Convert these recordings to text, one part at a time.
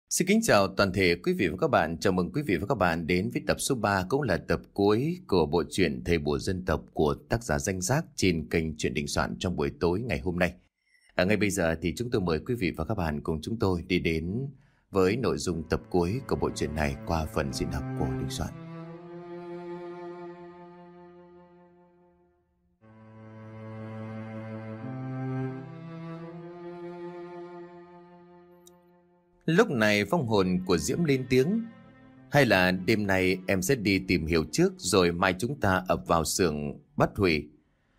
Xin kính chào toàn thể quý vị và các bạn. Chào mừng quý vị và các bạn đến với tập số 3 cũng là tập cuối của bộ truyện Thầy Bùa Dân Tộc của tác giả Danh Giác trên kênh Truyện Đình Soạn trong buổi tối ngày hôm nay. Ngay bây giờ thì chúng tôi mời quý vị và các bạn cùng chúng tôi đi đến với nội dung tập cuối của bộ truyện này qua phần diễn đọc của Đình Soạn. Lúc này vong hồn của Diễm lên tiếng: hay là đêm nay em sẽ đi tìm hiểu trước, rồi mai chúng ta ập vào xưởng bắt hủy,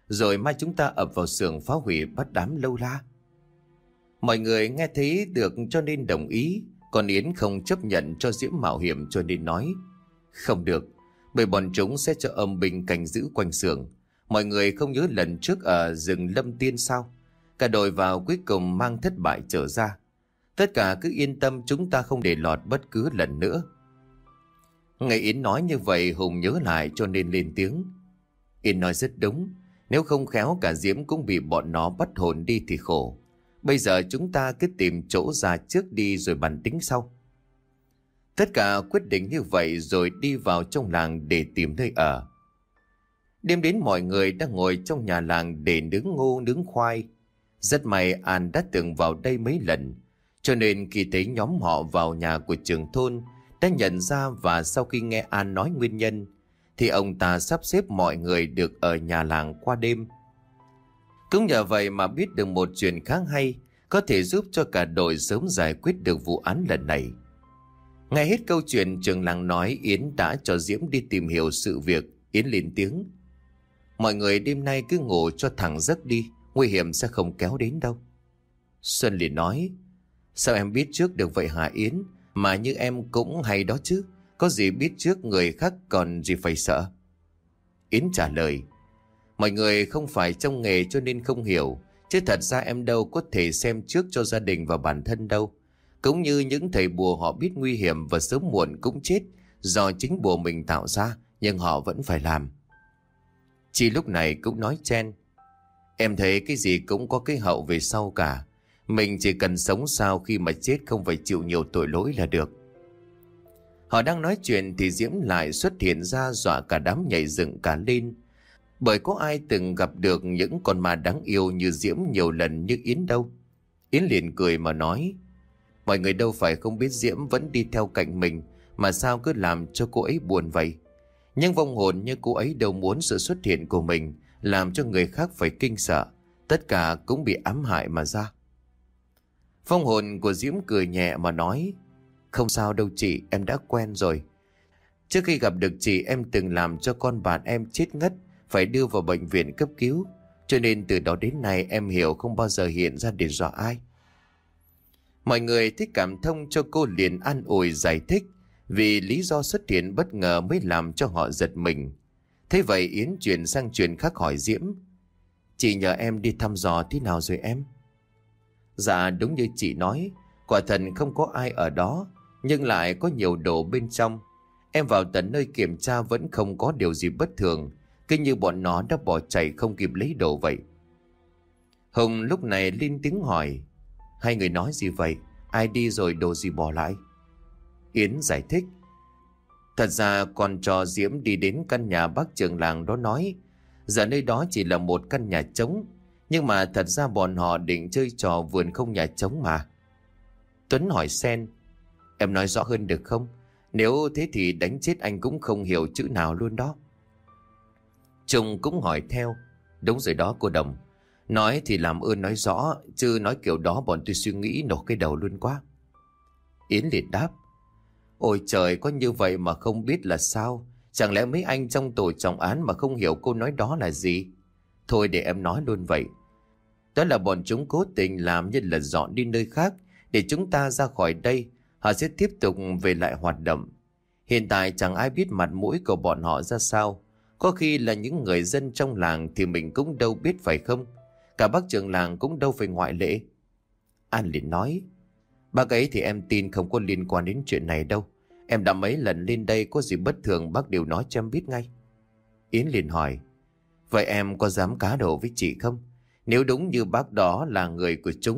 phá hủy bắt đám lâu la. Mọi người nghe thấy được cho nên đồng ý, còn Yến không chấp nhận cho Diễm mạo hiểm cho nên nói: không được, bởi bọn chúng sẽ cho âm binh canh giữ quanh xưởng. Mọi người không nhớ lần trước ở rừng Lâm Tiên sao? Cả đội vào cuối cùng mang thất bại trở ra. Tất cả cứ yên tâm, chúng ta không để lọt bất cứ lần nữa. Nghe Yến nói như vậy, Hùng nhớ lại cho nên lên tiếng: Yến nói rất đúng, nếu không khéo cả Diễm cũng bị bọn nó bắt hồn đi thì khổ. Bây giờ chúng ta cứ tìm chỗ ra trước đi rồi bàn tính sau. Tất cả quyết định như vậy rồi đi vào trong làng để tìm nơi ở. Đêm đến mọi người đang ngồi trong nhà làng để nướng ngô nướng khoai. Rất may An đã từng vào đây mấy lần, cho nên khi thấy nhóm họ vào nhà của trưởng thôn đã nhận ra, và sau khi nghe An nói nguyên nhân thì ông ta sắp xếp mọi người được ở nhà làng qua đêm. Cũng nhờ vậy mà biết được một chuyện khá hay, có thể giúp cho cả đội sớm giải quyết được vụ án lần này. Nghe hết câu chuyện trưởng làng nói Yến đã cho Diễm đi tìm hiểu sự việc, Yến lên tiếng: mọi người đêm nay cứ ngủ cho thẳng giấc đi, nguy hiểm sẽ không kéo đến đâu. Xuân liền nói: sao em biết trước được vậy hả Yến? Mà như em cũng hay đó chứ, có gì biết trước người khác còn gì phải sợ. Yến trả lời: mọi người không phải trong nghề cho nên không hiểu, chứ thật ra em đâu có thể xem trước cho gia đình và bản thân đâu. Cũng như những thầy bùa họ biết nguy hiểm và sớm muộn cũng chết do chính bùa mình tạo ra, nhưng họ vẫn phải làm. Chị lúc này cũng nói chen: em thấy cái gì cũng có cái hậu về sau cả. Mình chỉ cần sống sao khi mà chết không phải chịu nhiều tội lỗi là được. Họ đang nói chuyện thì Diễm lại xuất hiện ra, dọa cả đám nhảy dựng cả lên. Bởi có ai từng gặp được những con ma đáng yêu như Diễm nhiều lần như Yến đâu. Yến liền cười mà nói: mọi người đâu phải không biết Diễm vẫn đi theo cạnh mình, mà sao cứ làm cho cô ấy buồn vậy. Nhưng vong hồn như cô ấy đâu muốn sự xuất hiện của mình làm cho người khác phải kinh sợ. Tất cả cũng bị ám hại mà ra. Vong hồn của Diễm cười nhẹ mà nói: không sao đâu chị, em đã quen rồi. Trước khi gặp được chị, em từng làm cho con bạn em chết ngất, phải đưa vào bệnh viện cấp cứu. Cho nên từ đó đến nay em hiểu không bao giờ hiện ra để dọa ai. Mọi người thích cảm thông cho cô liền an ủi giải thích, vì lý do xuất hiện bất ngờ mới làm cho họ giật mình. Thế vậy Yến chuyển sang chuyện khác hỏi Diễm: chị nhờ em đi thăm dò thế nào rồi em? Dạ đúng như chị nói, quả thật không có ai ở đó, nhưng lại có nhiều đồ bên trong. Em vào tận nơi kiểm tra vẫn không có điều gì bất thường, cứ như bọn nó đã bỏ chạy không kịp lấy đồ vậy. Hùng lúc này lên tiếng hỏi: hai người nói gì vậy? Ai đi rồi đồ gì bỏ lại? Yến giải thích: thật ra con cho Diễm đi đến căn nhà bác trưởng làng đó nói, giờ nơi đó chỉ là một căn nhà trống, nhưng mà thật ra bọn họ định chơi trò vườn không nhà trống mà. Tuấn hỏi Sen: em nói rõ hơn được không? Nếu thế thì đánh chết anh cũng không hiểu chữ nào luôn đó. Trung cũng hỏi theo: đúng rồi đó cô Đồng, nói thì làm ơn nói rõ, chứ nói kiểu đó bọn tôi suy nghĩ nổ cái đầu luôn quá. Yến liền đáp: ôi trời, có như vậy mà không biết là sao? Chẳng lẽ mấy anh trong tổ trọng án mà không hiểu cô nói đó là gì? Thôi để em nói luôn vậy. Đó là bọn chúng cố tình làm như là dọn đi nơi khác để chúng ta ra khỏi đây. Họ sẽ tiếp tục về lại hoạt động. Hiện tại chẳng ai biết mặt mũi của bọn họ ra sao. Có khi là những người dân trong làng thì mình cũng đâu biết phải không? Cả bác trưởng làng cũng đâu phải ngoại lệ. An liền nói: bác ấy thì em tin không có liên quan đến chuyện này đâu. Em đã mấy lần lên đây, có gì bất thường bác đều nói cho em biết ngay. Yến liền hỏi: vậy em có dám cá độ với chị không? Nếu đúng như bác đó là người của chúng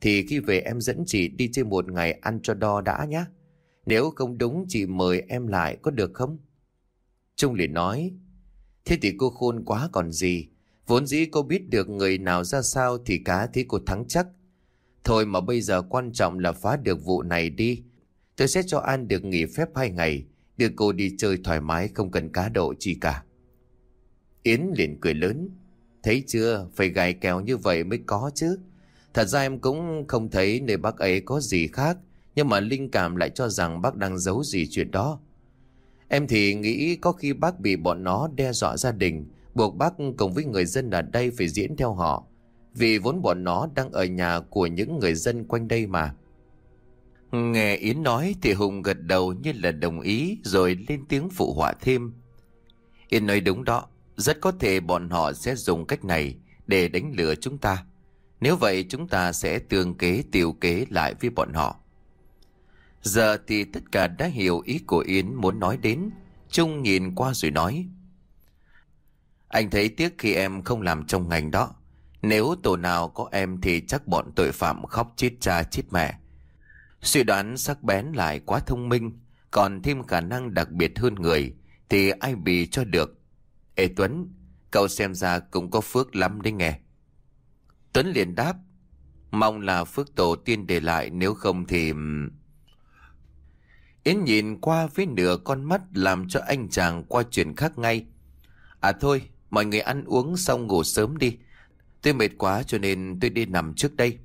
thì khi về em dẫn chị đi chơi một ngày ăn cho đo đã nhé. Nếu không đúng chị mời em lại có được không? Trung liền nói, thế thì cô khôn quá còn gì. Vốn dĩ cô biết được người nào ra sao thì cá thế cô thắng chắc. Thôi mà bây giờ quan trọng là phá được vụ này đi. Tôi sẽ cho An được nghỉ phép 2 ngày, đưa cô đi chơi thoải mái không cần cá độ chi cả. Yến liền cười lớn, thấy chưa, phải gài kèo như vậy mới có chứ. Thật ra em cũng không thấy nơi bác ấy có gì khác, nhưng mà linh cảm lại cho rằng bác đang giấu gì chuyện đó. Em thì nghĩ có khi bác bị bọn nó đe dọa gia đình, buộc bác cùng với người dân ở đây phải diễn theo họ. Vì vốn bọn nó đang ở nhà của những người dân quanh đây mà. Nghe Yến nói thì Hùng gật đầu như là đồng ý rồi lên tiếng phụ họa thêm. Yến nói đúng đó, rất có thể bọn họ sẽ dùng cách này để đánh lừa chúng ta. Nếu vậy chúng ta sẽ tương kế tiệu kế lại với bọn họ. Giờ thì tất cả đã hiểu ý của Yến muốn nói đến. Trung nhìn qua rồi nói, anh thấy tiếc khi em không làm trong ngành đó. Nếu tổ nào có em thì chắc bọn tội phạm khóc chết cha chết mẹ. Suy đoán sắc bén lại quá thông minh, còn thêm khả năng đặc biệt hơn người thì ai bì cho được. Ê Tuấn, cậu xem ra cũng có phước lắm đấy nghe. Tuấn liền đáp, mong là phước tổ tiên để lại, nếu không thì... Yến nhìn qua với nửa con mắt làm cho anh chàng qua chuyện khác ngay. À thôi, mọi người ăn uống xong ngủ sớm đi. Tôi mệt quá cho nên tôi đi nằm trước đây.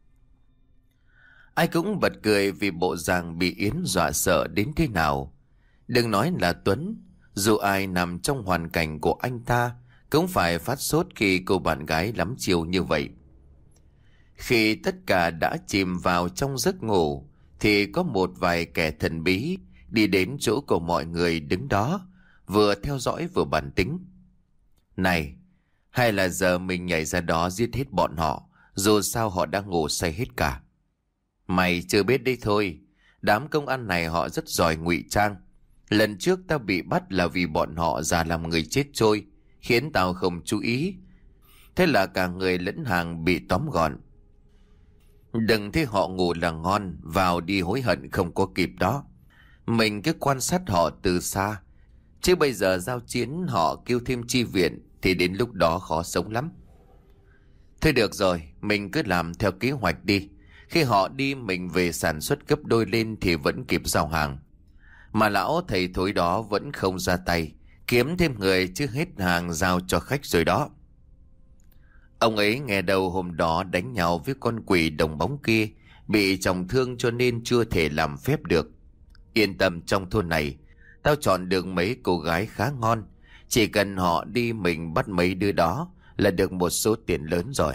Ai cũng bật cười vì bộ dạng bị Yến dọa sợ đến thế nào. Đừng nói là Tuấn, dù ai nằm trong hoàn cảnh của anh ta cũng phải phát sốt khi cô bạn gái lắm chiều như vậy. Khi tất cả đã chìm vào trong giấc ngủ thì có một vài kẻ thần bí đi đến chỗ của mọi người đứng đó, vừa theo dõi vừa bàn tính. Này, hay là giờ mình nhảy ra đó giết hết bọn họ, dù sao họ đang ngủ say hết cả. Mày chưa biết đấy thôi, đám công an này họ rất giỏi ngụy trang. Lần trước tao bị bắt là vì bọn họ giả làm người chết trôi, khiến tao không chú ý. Thế là cả người lẫn hàng bị tóm gọn. Đừng thấy họ ngủ là ngon, vào đi hối hận không có kịp đó. Mình cứ quan sát họ từ xa, chứ bây giờ giao chiến họ kêu thêm chi viện thì đến lúc đó khó sống lắm. Thôi được rồi, mình cứ làm theo kế hoạch đi. Khi họ đi mình về sản xuất gấp đôi lên thì vẫn kịp giao hàng. Mà lão thầy thối đó vẫn không ra tay, kiếm thêm người chứ hết hàng giao cho khách rồi đó. Ông ấy nghe đầu hôm đó đánh nhau với con quỷ đồng bóng kia, bị trọng thương cho nên chưa thể làm phép được. Yên tâm, trong thôn này tao chọn được mấy cô gái khá ngon, chỉ cần họ đi mình bắt mấy đứa đó là được một số tiền lớn rồi.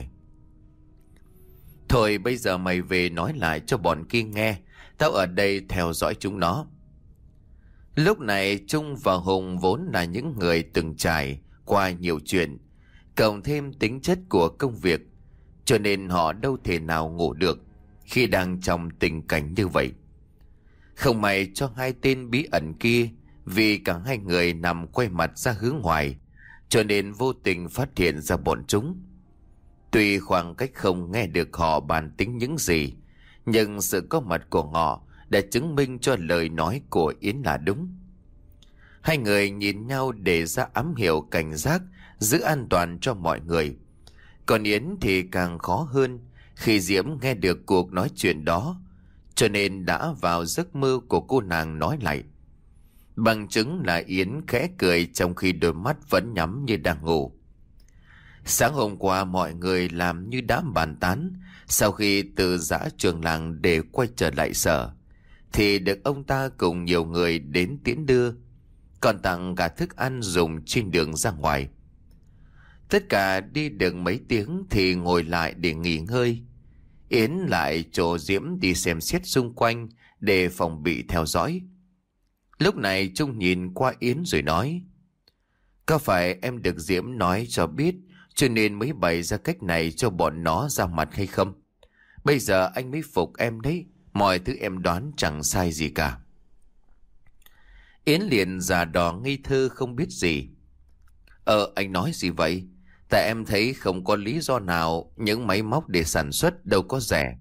Thôi bây giờ mày về nói lại cho bọn kia nghe, tao ở đây theo dõi chúng nó. Lúc này Trung và Hùng vốn là những người từng trải qua nhiều chuyện, cộng thêm tính chất của công việc, cho nên họ đâu thể nào ngủ được khi đang trong tình cảnh như vậy. Không may cho hai tên bí ẩn kia, vì cả hai người nằm quay mặt ra hướng ngoài, cho nên vô tình phát hiện ra bọn chúng. Tuy khoảng cách không nghe được họ bàn tính những gì, nhưng sự có mặt của họ đã chứng minh cho lời nói của Yến là đúng. Hai người nhìn nhau để ra ám hiệu cảnh giác, giữ an toàn cho mọi người. Còn Yến thì càng khó hơn khi Diễm nghe được cuộc nói chuyện đó, cho nên đã vào giấc mơ của cô nàng nói lại. Bằng chứng là Yến khẽ cười trong khi đôi mắt vẫn nhắm như đang ngủ. Sáng hôm qua mọi người làm như đã bàn tán, sau khi từ giã trường làng để quay trở lại sở, thì được ông ta cùng nhiều người đến tiễn đưa, còn tặng cả thức ăn dùng trên đường ra ngoài. Tất cả đi được mấy tiếng thì ngồi lại để nghỉ ngơi. Yến lại cho Diễm đi xem xét xung quanh để phòng bị theo dõi. Lúc này Trung nhìn qua Yến rồi nói, có phải em được Diễm nói cho biết cho nên mới bày ra cách này cho bọn nó ra mặt hay không? Bây giờ anh mới phục em đấy, mọi thứ em đoán chẳng sai gì cả. Yến liền giả đò ngây thơ không biết gì. Anh nói gì vậy? Tại em thấy không có lý do nào, những máy móc để sản xuất đâu có rẻ.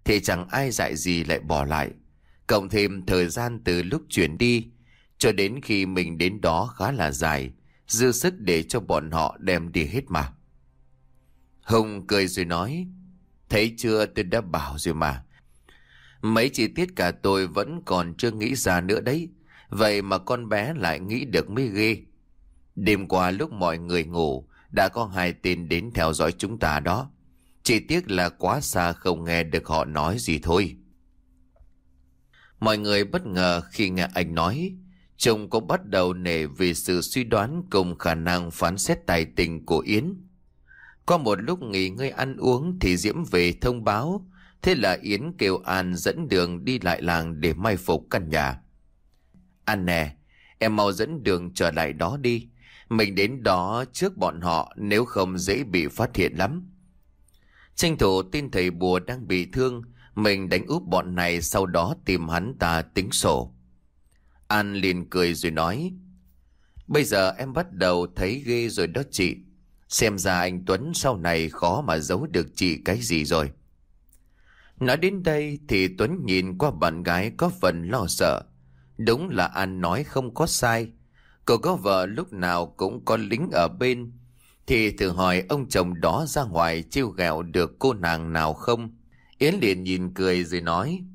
thì chẳng ai dạy gì lại bỏ lại. Cộng thêm thời gian từ lúc chuyển đi cho đến khi mình đến đó khá là dài, dư sức để cho bọn họ đem đi hết mà. Hùng cười rồi nói, thấy chưa, tôi đã bảo rồi mà. Mấy chi tiết cả tôi vẫn còn chưa nghĩ ra nữa đấy. Vậy mà con bé lại nghĩ được mới ghê. Đêm qua lúc mọi người ngủ, đã có 2 tên đến theo dõi chúng ta đó. Chỉ tiếc là quá xa không nghe được họ nói gì thôi. Mọi người bất ngờ khi nghe anh nói. Chồng cũng bắt đầu nể vì sự suy đoán cùng khả năng phán xét tài tình của Yến. Qua một lúc nghỉ ngơi ăn uống thì Diễm về thông báo. Thế là Yến kêu An dẫn đường đi lại làng để mai phục căn nhà. An nè, em mau dẫn đường trở lại đó đi. Mình đến đó trước bọn họ, nếu không dễ bị phát hiện lắm. Tranh thủ tin thầy bùa đang bị thương, mình đánh úp bọn này, sau đó tìm hắn ta tính sổ. An liền cười rồi nói, bây giờ em bắt đầu thấy ghê rồi đó chị. Xem ra anh Tuấn sau này khó mà giấu được chị cái gì rồi. Nói đến đây thì Tuấn nhìn qua bạn gái có phần lo sợ. Đúng là An nói không có sai. Cậu có vợ lúc nào cũng có lính ở bên, thì thử hỏi ông chồng đó ra ngoài trêu ghẹo được cô nàng nào không? Yến liền nhìn cười rồi nói,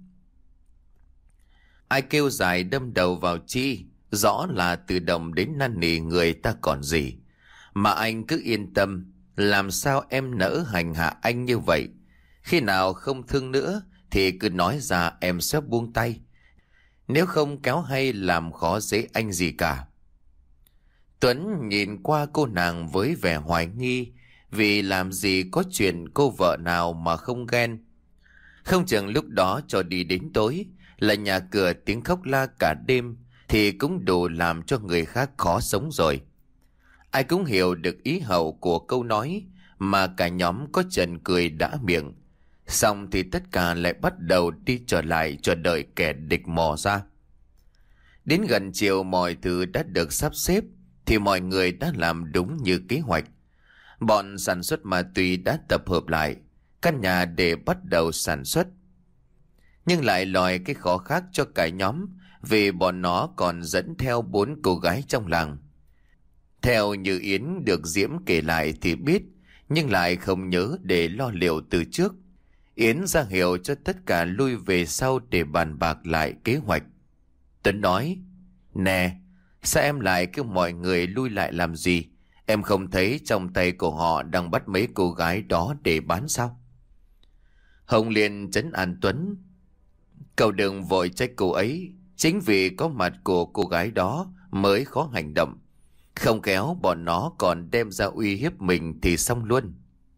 ai kêu dài đâm đầu vào chi, rõ là từ đồng đến năn nỉ người ta còn gì. Mà anh cứ yên tâm, làm sao em nỡ hành hạ anh như vậy. Khi nào không thương nữa thì cứ nói ra, em sẽ buông tay. Nếu không kéo hay làm khó dễ anh gì cả. Tuấn nhìn qua cô nàng với vẻ hoài nghi, vì làm gì có chuyện cô vợ nào mà không ghen. Không chừng lúc đó cho đi đến tối là nhà cửa tiếng khóc la cả đêm thì cũng đủ làm cho người khác khó sống rồi. Ai cũng hiểu được ý hậu của câu nói, mà cả nhóm có trần cười đã miệng. Xong thì tất cả lại bắt đầu đi trở lại chờ đợi kẻ địch mò ra. Đến gần chiều mọi thứ đã được sắp xếp thì mọi người đã làm đúng như kế hoạch. Bọn sản xuất ma túy đã tập hợp lại căn nhà để bắt đầu sản xuất. Nhưng lại lòi cái khó khác cho cả nhóm, vì bọn nó còn dẫn theo 4 cô gái trong làng. Theo như Yến được Diễm kể lại thì biết, nhưng lại không nhớ để lo liệu từ trước. Yến ra hiệu cho tất cả lui về sau để bàn bạc lại kế hoạch. Tuấn nói, nè, sao em lại kêu mọi người lui lại làm gì? Em không thấy trong tay của họ đang bắt mấy cô gái đó để bán sao? Hồng liền trấn an Tuấn, cậu đừng vội trách cô ấy. Chính vì có mặt của cô gái đó mới khó hành động. Không khéo bọn nó còn đem ra uy hiếp mình thì xong luôn.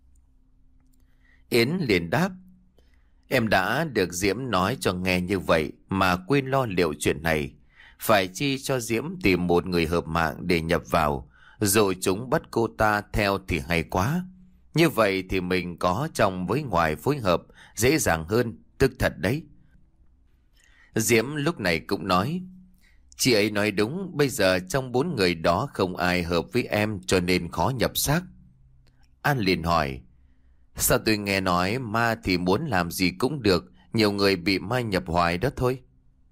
Yến liền đáp, em đã được Diễm nói cho nghe như vậy mà quên lo liệu chuyện này. Phải chi cho Diễm tìm một người hợp mạng để nhập vào, rồi chúng bắt cô ta theo thì hay quá. Như vậy thì mình có trong với ngoài phối hợp dễ dàng hơn, tức thật đấy. Diễm lúc này cũng nói, chị ấy nói đúng, bây giờ trong 4 người đó không ai hợp với em cho nên khó nhập xác. An liền hỏi, sao tôi nghe nói ma thì muốn làm gì cũng được, nhiều người bị ma nhập hoài đó thôi.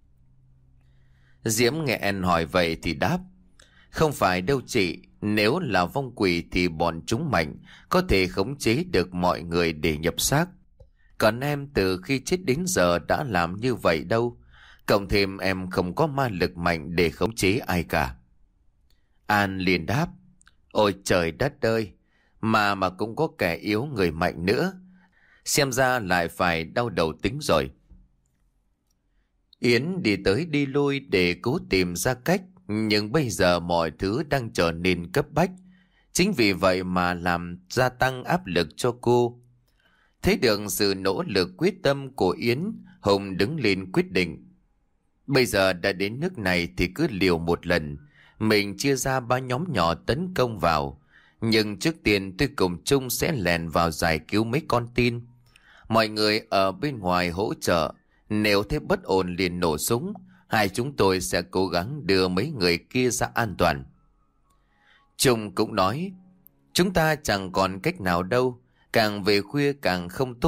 Diễm nghe An hỏi vậy thì đáp, không phải đâu chị, nếu là vong quỷ thì bọn chúng mạnh, có thể khống chế được mọi người để nhập xác. Còn em từ khi chết đến giờ đã làm như vậy đâu. Cộng thêm em không có ma lực mạnh để khống chế ai cả. An liền đáp, ôi trời đất ơi, mà cũng có kẻ yếu người mạnh nữa. Xem ra lại phải đau đầu tính rồi. Yến đi tới đi lui để cố tìm ra cách, nhưng bây giờ mọi thứ đang trở nên cấp bách. Chính vì vậy mà làm gia tăng áp lực cho cô. Thấy được sự nỗ lực quyết tâm của Yến, Hùng đứng lên quyết định. Bây giờ đã đến nước này thì cứ liều một lần. Mình chia ra 3 nhóm nhỏ tấn công vào. Nhưng trước tiên tôi cùng chung sẽ lèn vào giải cứu mấy con tin. Mọi người ở bên ngoài hỗ trợ. Nếu thấy bất ổn liền nổ súng. Hai chúng tôi sẽ cố gắng đưa mấy người kia ra an toàn. Trung cũng nói, chúng ta chẳng còn cách nào đâu. Càng về khuya càng không tốt.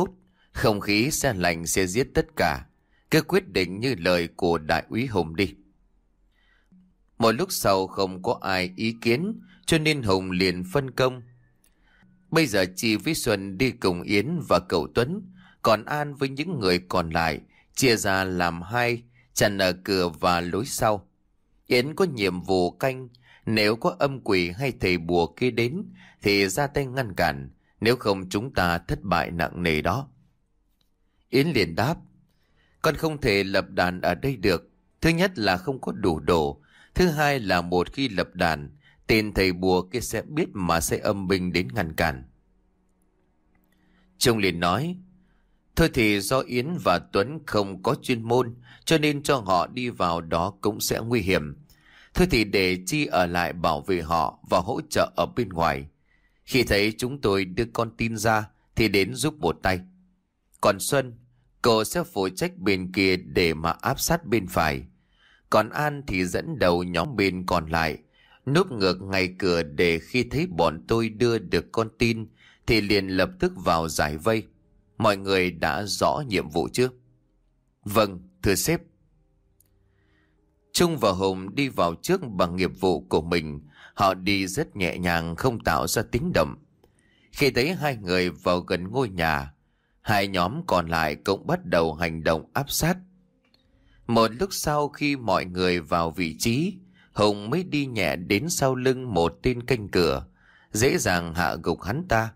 Không khí se lạnh sẽ giết tất cả. Cứ quyết định như lời của đại úy Hùng đi. Một lúc sau không có ai ý kiến, cho nên Hùng liền phân công. Bây giờ Chi với Xuân đi cùng Yến và cậu Tuấn, còn An với những người còn lại chia ra làm hai, chặn ở cửa và lối sau. Yến có nhiệm vụ canh, nếu có âm quỷ hay thầy bùa kia đến thì ra tay ngăn cản, nếu không chúng ta thất bại nặng nề đó. Yến liền đáp, con không thể lập đàn ở đây được. Thứ nhất là không có đủ đồ, thứ hai là một khi lập đàn, tên thầy bùa kia sẽ biết mà sẽ âm binh đến ngăn cản. Trung liền nói, thôi thì do Yến và Tuấn không có chuyên môn, cho nên cho họ đi vào đó cũng sẽ nguy hiểm. Thôi thì để Chi ở lại bảo vệ họ và hỗ trợ ở bên ngoài. Khi thấy chúng tôi đưa con tin ra thì đến giúp một tay. Còn Xuân, cô sẽ phụ trách bên kia để mà áp sát bên phải. Còn An thì dẫn đầu nhóm bên còn lại, núp ngược ngay cửa để khi thấy bọn tôi đưa được con tin thì liền lập tức vào giải vây. Mọi người đã rõ nhiệm vụ chưa? Vâng, thưa sếp. Trung và Hùng đi vào trước bằng nghiệp vụ của mình. Họ đi rất nhẹ nhàng, không tạo ra tiếng động. Khi thấy hai người vào gần ngôi nhà, hai nhóm còn lại cũng bắt đầu hành động áp sát. Một lúc sau khi mọi người vào vị trí, Hùng mới đi nhẹ đến sau lưng một tên canh cửa, dễ dàng hạ gục hắn ta.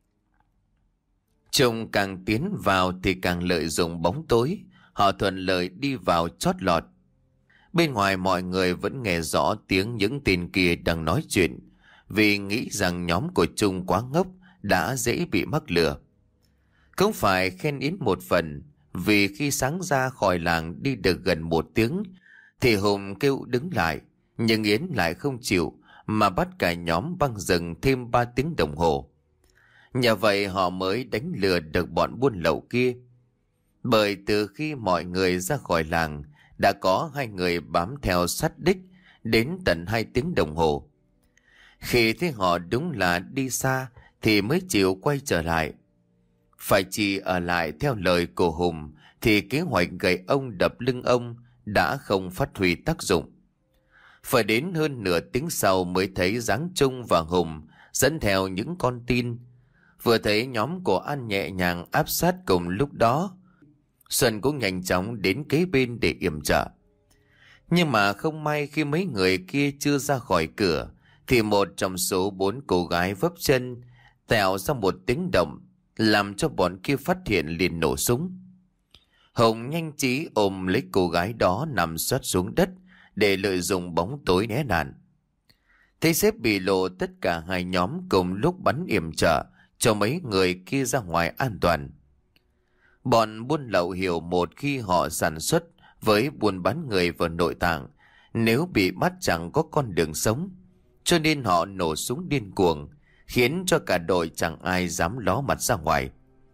Trung càng tiến vào thì càng lợi dụng bóng tối, họ thuận lợi đi vào chót lọt. Bên ngoài mọi người vẫn nghe rõ tiếng những tên kia đang nói chuyện, vì nghĩ rằng nhóm của Trung quá ngốc, đã dễ bị mắc lừa. Cũng phải khen Yến một phần, vì khi sáng ra khỏi làng đi được gần 1 tiếng thì Hùng kêu đứng lại, nhưng Yến lại không chịu mà bắt cả nhóm băng rừng thêm 3 tiếng đồng hồ. Nhờ vậy họ mới đánh lừa được bọn buôn lậu kia. Bởi từ khi mọi người ra khỏi làng, đã có 2 người bám theo sát đích đến tận 2 tiếng đồng hồ. Khi thấy họ đúng là đi xa thì mới chịu quay trở lại. Phải chỉ ở lại theo lời của Hùng thì kế hoạch gậy ông đập lưng ông đã không phát huy tác dụng. Phải đến hơn nửa tiếng sau mới thấy dáng Trung và Hùng dẫn theo những con tin. Vừa thấy nhóm của An nhẹ nhàng áp sát cùng lúc đó, Xuân cũng nhanh chóng đến kế bên để yểm trợ. Nhưng mà không may khi mấy người kia chưa ra khỏi cửa thì một trong số 4 cô gái vấp chân tạo ra một tiếng động, làm cho bọn kia phát hiện liền nổ súng. Hùng nhanh trí ôm lấy cô gái đó nằm xoát xuống đất để lợi dụng bóng tối né nạn. Thấy sếp bị lộ, tất cả hai nhóm cùng lúc bắn yểm trợ cho mấy người kia ra ngoài an toàn. Bọn buôn lậu hiểu một khi họ sản xuất với buôn bán người vào nội tạng, nếu bị bắt chẳng có con đường sống, cho nên họ nổ súng điên cuồng, khiến cho cả đội chẳng ai dám ló mặt ra ngoài.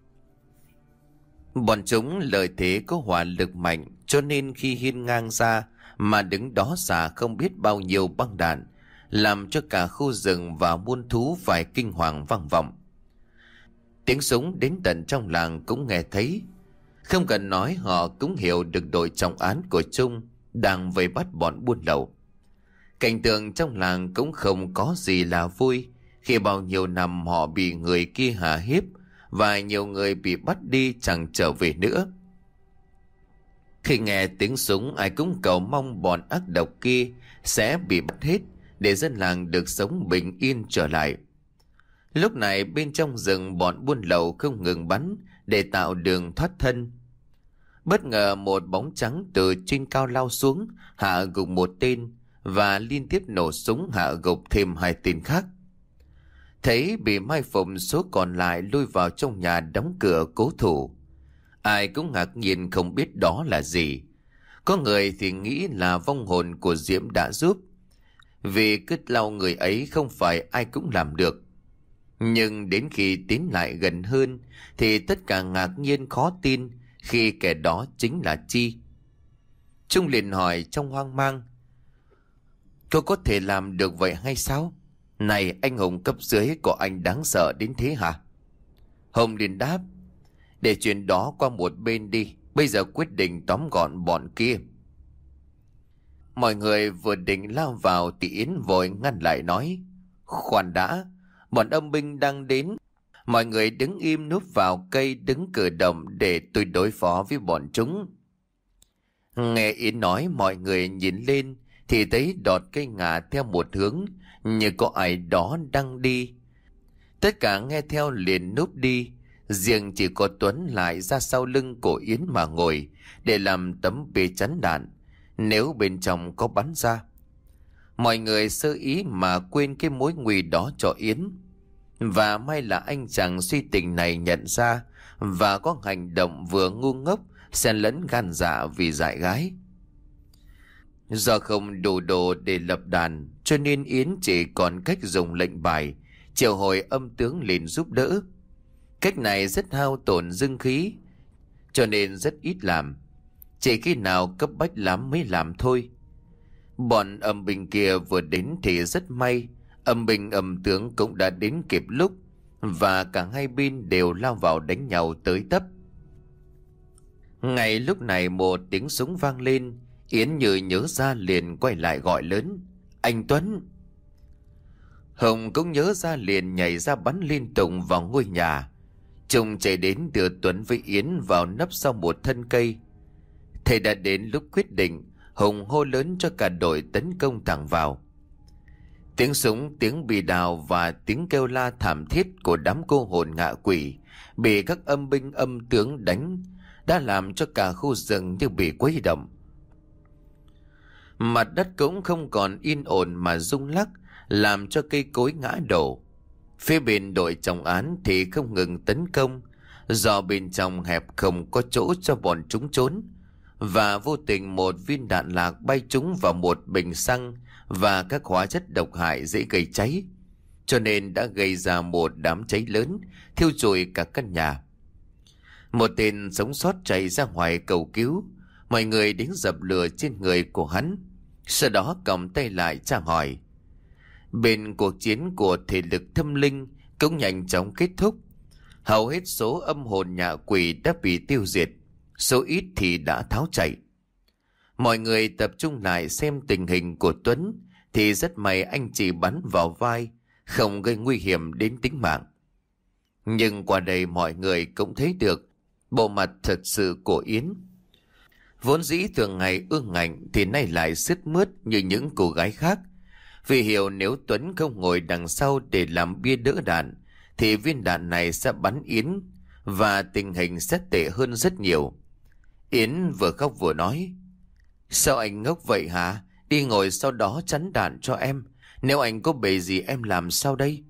Bọn chúng lợi thế có hỏa lực mạnh, cho nên khi hiên ngang ra mà đứng đó xả không biết bao nhiêu băng đạn, làm cho cả khu rừng và muôn thú phải kinh hoàng vang vọng. Tiếng súng đến tận trong làng cũng nghe thấy. Không cần nói, họ cũng hiểu được đội trọng án của Trung đang vây bắt bọn buôn lậu. Cảnh tượng trong làng cũng không có gì là vui khi bao nhiêu năm họ bị người kia hạ hiếp và nhiều người bị bắt đi chẳng trở về nữa. Khi nghe tiếng súng, ai cũng cầu mong bọn ác độc kia sẽ bị bắt hết để dân làng được sống bình yên trở lại. Lúc này bên trong rừng bọn buôn lậu không ngừng bắn để tạo đường thoát thân. Bất ngờ một bóng trắng từ trên cao lao xuống, hạ gục một tên và liên tiếp nổ súng hạ gục thêm 2 tên khác. Thấy bị mai phục, số còn lại lui vào trong nhà đóng cửa cố thủ. Ai cũng ngạc nhiên không biết đó là gì. Có người thì nghĩ là vong hồn của Diễm đã giúp, vì cứ lau người ấy không phải ai cũng làm được. Nhưng đến khi tiến lại gần hơn thì tất cả ngạc nhiên khó tin khi kẻ đó chính là Chi. Trung liền hỏi trong hoang mang, cô có thể làm được vậy hay sao? Này, anh hùng cấp dưới của anh đáng sợ đến thế hả? Hùng liền đáp, Để chuyện đó qua một bên đi, bây giờ quyết định tóm gọn bọn kia. Mọi người vừa định lao vào thì Yến vội ngăn lại nói: Khoan đã, bọn âm binh đang đến. Mọi người đứng im núp vào cây đứng cử động để tôi đối phó với bọn chúng. Nghe Yến nói, mọi người nhìn lên thì thấy đọt cây ngả theo một hướng, như có ai đó đang đi. Tất cả nghe theo liền núp đi, riêng chỉ có Tuấn lại ra sau lưng của Yến mà ngồi để làm tấm bia chắn đạn nếu bên trong có bắn ra. Mọi người sơ ý mà quên cái mối nguy đó cho Yến. Và may là anh chàng suy tình này nhận ra và có hành động vừa ngu ngốc xen lẫn gan dạ vì dại gái. Do không đủ đồ để lập đàn, cho nên Yến chỉ còn cách dùng lệnh bài triệu hồi âm tướng lên giúp đỡ. Cách này rất hao tổn dương khí, cho nên rất ít làm. Chỉ khi nào cấp bách lắm mới làm thôi. Bọn âm binh kia vừa đến thì rất may, âm binh âm tướng cũng đã đến kịp lúc, và cả hai bên đều lao vào đánh nhau tới tấp. Ngay lúc này một tiếng súng vang lên, Yến như nhớ ra liền quay lại gọi lớn: Anh Tuấn! Hồng cũng nhớ ra liền nhảy ra bắn liên tục vào ngôi nhà. Trung chạy đến đưa Tuấn với Yến vào nấp sau một thân cây. Thầy đã đến lúc quyết định, Hùng hô lớn cho cả đội tấn công thẳng vào. Tiếng súng, tiếng bi đào và tiếng kêu la thảm thiết của đám cô hồn ngạ quỷ bị các âm binh âm tướng đánh đã làm cho cả khu rừng như bị quấy động. Mặt đất cũng không còn yên ổn mà rung lắc, làm cho cây cối ngã đổ. Phía bên đội trọng án thì không ngừng tấn công, do bên trong hẹp không có chỗ cho bọn chúng trốn, và vô tình một viên đạn lạc bay trúng vào một bình xăng và các hóa chất độc hại dễ gây cháy, cho nên đã gây ra một đám cháy lớn thiêu rụi cả căn nhà. Một tên sống sót chạy ra ngoài cầu cứu, mọi người đến dập lửa trên người của hắn, sau đó còng tay lại tra hỏi. Bên cuộc chiến của thể lực tâm linh cũng nhanh chóng kết thúc. Hầu hết số âm hồn nhà quỷ đã bị tiêu diệt, số ít thì đã tháo chạy. Mọi người tập trung lại xem tình hình của Tuấn thì rất may anh chỉ bắn vào vai, không gây nguy hiểm đến tính mạng. Nhưng qua đây mọi người cũng thấy được bộ mặt thật sự của Yến. Vốn dĩ thường ngày ương ngạnh thì nay lại sứt mướt như những cô gái khác. Vì hiểu nếu Tuấn không ngồi đằng sau để làm bia đỡ đạn thì viên đạn này sẽ bắn Yến và tình hình sẽ tệ hơn rất nhiều. Yến vừa khóc vừa nói: Sao anh ngốc vậy hả? Đi ngồi sau đó chắn đạn cho em. Nếu anh có bề gì em làm sao đây?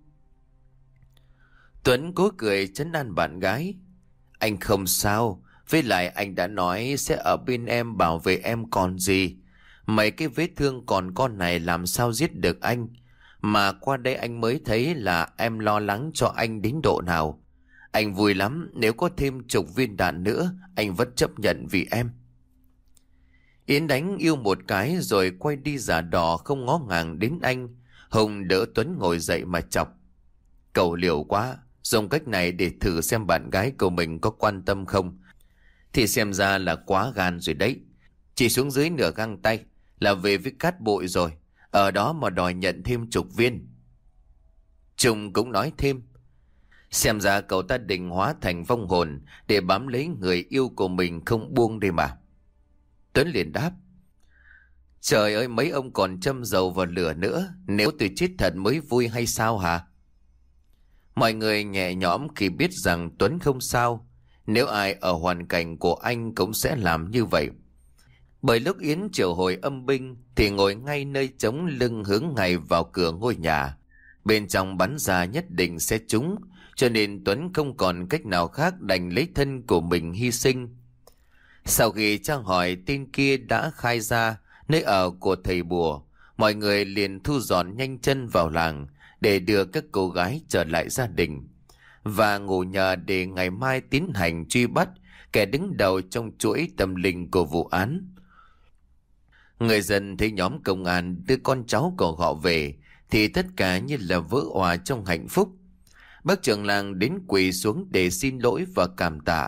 Tuấn cố cười trấn an bạn gái: Anh không sao. Với lại anh đã nói sẽ ở bên em bảo vệ em còn gì. Mấy cái vết thương còn con này làm sao giết được anh. Mà qua đây anh mới thấy là em lo lắng cho anh đến độ nào. Anh vui lắm, nếu có thêm chục viên đạn nữa anh vẫn chấp nhận vì em. Yến đánh yêu một cái rồi quay đi giả đò không ngó ngàng đến anh. Hùng đỡ Tuấn ngồi dậy mà chọc: Cậu liều quá, dùng cách này để thử xem bạn gái của mình có quan tâm không. Thì xem ra là quá gan rồi đấy. Chỉ xuống dưới nửa găng tay là về với cát bụi rồi, ở đó mà đòi nhận thêm chục viên. Trung cũng nói thêm: Xem ra cậu ta định hóa thành vong hồn để bám lấy người yêu của mình không buông đi mà. Tuấn liền đáp: Trời ơi, mấy ông còn châm dầu vào lửa nữa. Nếu tôi chết thật mới vui hay sao hả? Mọi người nhẹ nhõm khi biết rằng Tuấn không sao. Nếu ai ở hoàn cảnh của anh cũng sẽ làm như vậy. Bởi lúc Yến triệu hồi âm binh thì ngồi ngay nơi trống lưng hướng ngay vào cửa ngôi nhà. Bên trong bắn ra nhất định sẽ trúng, cho nên Tuấn không còn cách nào khác đành lấy thân của mình hy sinh. Sau khi tra hỏi tên kia đã khai ra nơi ở của thầy bùa, mọi người liền thu dọn nhanh chân vào làng để đưa các cô gái trở lại gia đình và ngủ nhờ để ngày mai tiến hành truy bắt kẻ đứng đầu trong chuỗi tâm linh của vụ án. Người dân thấy nhóm công an đưa con cháu của họ về thì tất cả như là vỡ òa trong hạnh phúc. Bác trưởng làng đến quỳ xuống để xin lỗi và cảm tạ